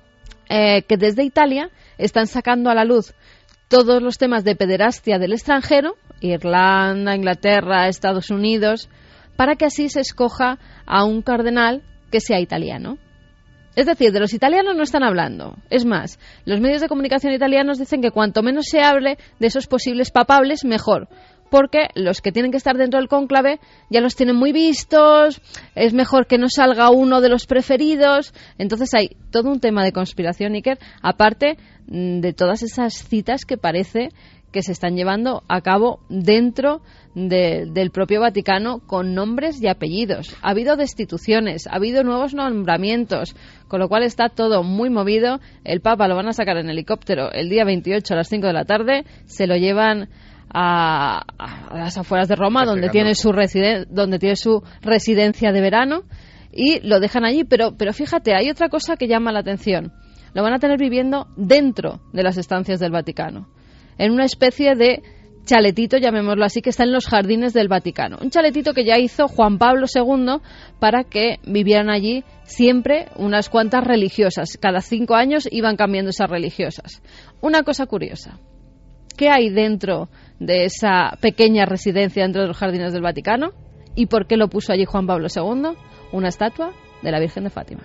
Speaker 6: Eh, que desde Italia están sacando a la luz todos los temas de pederastia del extranjero, Irlanda, Inglaterra, Estados Unidos, para que así se escoja a un cardenal que sea italiano. Es decir, de los italianos no están hablando. Es más, los medios de comunicación italianos dicen que cuanto menos se hable de esos posibles papables, mejor. Porque los que tienen que estar dentro del cónclave ya los tienen muy vistos, es mejor que no salga uno de los preferidos. Entonces hay todo un tema de conspiración, Iker, aparte de todas esas citas que parece que se están llevando a cabo dentro de, del propio Vaticano con nombres y apellidos. Ha habido destituciones, ha habido nuevos nombramientos, con lo cual está todo muy movido. El Papa lo van a sacar en helicóptero el día veintiocho a las cinco de la tarde, se lo llevan A, a las afueras de Roma, donde tiene su residen- donde tiene su residencia de verano, y lo dejan allí. Pero, pero fíjate, hay otra cosa que llama la atención. Lo van a tener viviendo dentro de las estancias del Vaticano, en una especie de chaletito, llamémoslo así, que está en los jardines del Vaticano. Un chaletito que ya hizo Juan Pablo segundo para que vivieran allí siempre unas cuantas religiosas. Cada cinco años iban cambiando esas religiosas. Una cosa curiosa. ¿Qué hay dentro de esa pequeña residencia dentro de los jardines del Vaticano? ¿Y por qué lo puso allí Juan Pablo segundo? Una estatua de la Virgen de Fátima.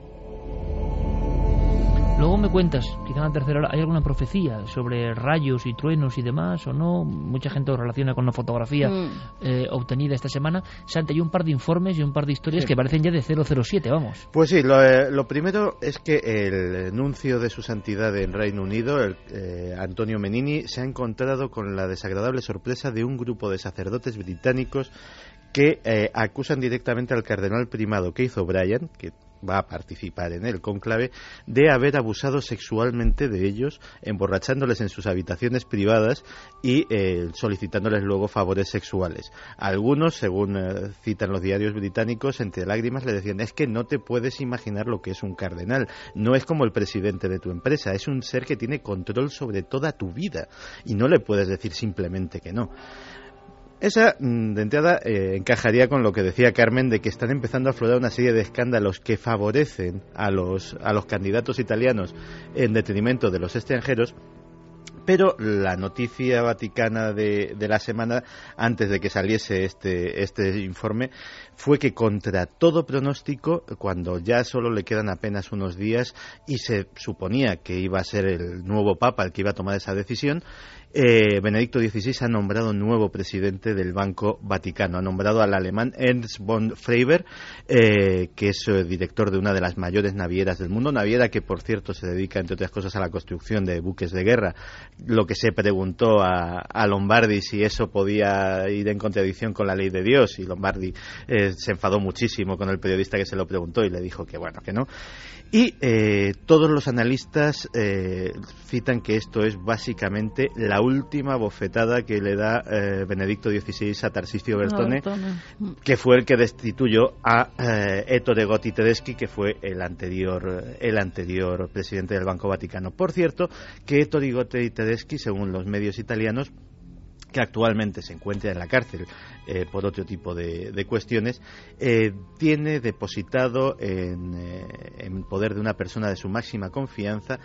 Speaker 3: Luego me cuentas, quizá en la tercera hora, ¿hay alguna profecía sobre rayos y truenos y demás o no? Mucha gente lo relaciona con la fotografía mm. eh, obtenida esta semana. Santi, hay un par de informes y un par de historias sí. que parecen ya de cero cero siete, vamos.
Speaker 5: Pues sí, lo, eh, lo primero es que el nuncio de su santidad en Reino Unido, el, eh, Antonio Menini, se ha encontrado con la desagradable sorpresa de un grupo de sacerdotes británicos que eh, acusan directamente al cardenal primado Keith O'Brien, que va a participar en el cónclave, de haber abusado sexualmente de ellos, emborrachándoles en sus habitaciones privadas y eh, solicitándoles luego favores sexuales. Algunos, según eh, citan los diarios británicos, entre lágrimas le decían: es que no te puedes imaginar lo que es un cardenal, no es como el presidente de tu empresa, es un ser que tiene control sobre toda tu vida y no le puedes decir simplemente que no. Esa, de entrada, eh, encajaría con lo que decía Carmen, de que están empezando a aflorar una serie de escándalos que favorecen a los, a los candidatos italianos en detrimento de los extranjeros. Pero la noticia vaticana de, de la semana, antes de que saliese este, este informe, fue que contra todo pronóstico, cuando ya solo le quedan apenas unos días y se suponía que iba a ser el nuevo Papa el que iba a tomar esa decisión, eh, Benedicto dieciséis ha nombrado nuevo presidente del Banco Vaticano. Ha nombrado al alemán Ernst von Freiber, eh, que es eh, director de una de las mayores navieras del mundo, naviera que, por cierto, se dedica, entre otras cosas, a la construcción de buques de guerra. Lo que se preguntó a, a Lombardi si eso podía ir en contradicción con la ley de Dios, y Lombardi eh, se enfadó muchísimo con el periodista que se lo preguntó y le dijo que bueno, que no. Y eh, todos los analistas eh, citan que esto es básicamente la última bofetada que le da eh, Benedicto dieciséis a Tarcisio Bertone, no, que fue el que destituyó a eh, Ettore Gotti Tedeschi, que fue el anterior el anterior presidente del Banco Vaticano. Por cierto, que Ettore Gotti Tedeschi, según los medios italianos, que actualmente se encuentra en la cárcel eh, por otro tipo de, de cuestiones, eh, tiene depositado en, eh, en poder de una persona de su máxima confianza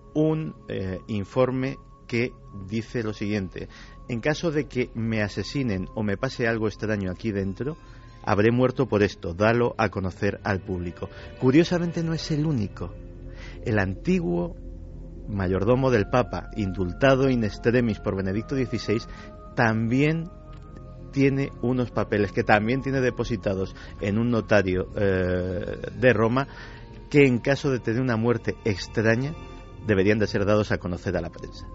Speaker 5: un eh, informe que dice lo siguiente: en caso de que me asesinen o me pase algo extraño aquí dentro, habré muerto por esto, dalo a conocer al público. Curiosamente no es el único. El antiguo mayordomo del Papa, indultado in extremis por Benedicto dieciséis, también tiene unos papeles que también tiene depositados en un notario eh, de Roma, que en caso de tener una muerte extraña deberían de ser dados a conocer a la prensa.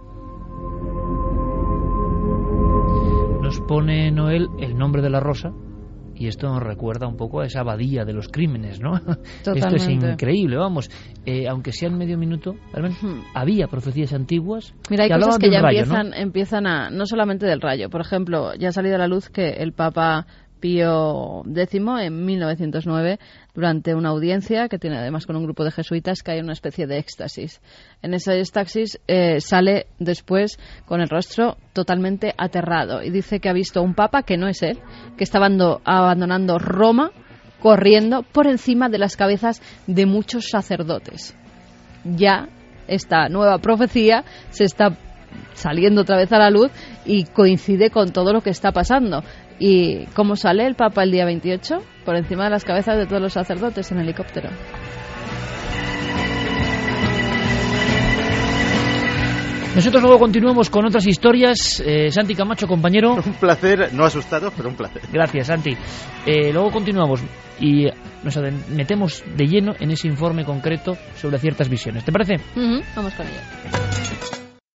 Speaker 3: Nos pone Noel el nombre de la rosa, y esto nos recuerda un poco a esa abadía de los crímenes, ¿no?
Speaker 6: Totalmente.
Speaker 3: Esto es increíble, vamos. Eh, aunque sea en medio minuto, hmm. había profecías antiguas.
Speaker 6: Mira, hay
Speaker 3: que
Speaker 6: cosas que ya
Speaker 3: rayo,
Speaker 6: empiezan,
Speaker 3: ¿no?
Speaker 6: empiezan a... No solamente del rayo. Por ejemplo, ya ha salido a la luz que el Papa Pío décimo, en mil novecientos nueve, durante una audiencia que tiene además con un grupo de jesuitas, cae en una especie de éxtasis. En ese éxtasis eh, sale después con el rostro totalmente aterrado y dice que ha visto un papa que no es él, que está abandonando Roma corriendo por encima de las cabezas de muchos sacerdotes. Ya esta nueva profecía se está saliendo otra vez a la luz y coincide con todo lo que está pasando. ¿Y cómo sale el Papa el día veintiocho? Por encima de las cabezas de todos los sacerdotes en helicóptero.
Speaker 3: Nosotros luego continuamos con otras historias. Eh, Santi Camacho, compañero.
Speaker 5: Un placer, no asustado, pero un placer.
Speaker 3: Gracias, Santi. Eh, luego continuamos y nos metemos de lleno en ese informe concreto sobre ciertas visiones. ¿Te parece?
Speaker 6: Uh-huh. Vamos con ello.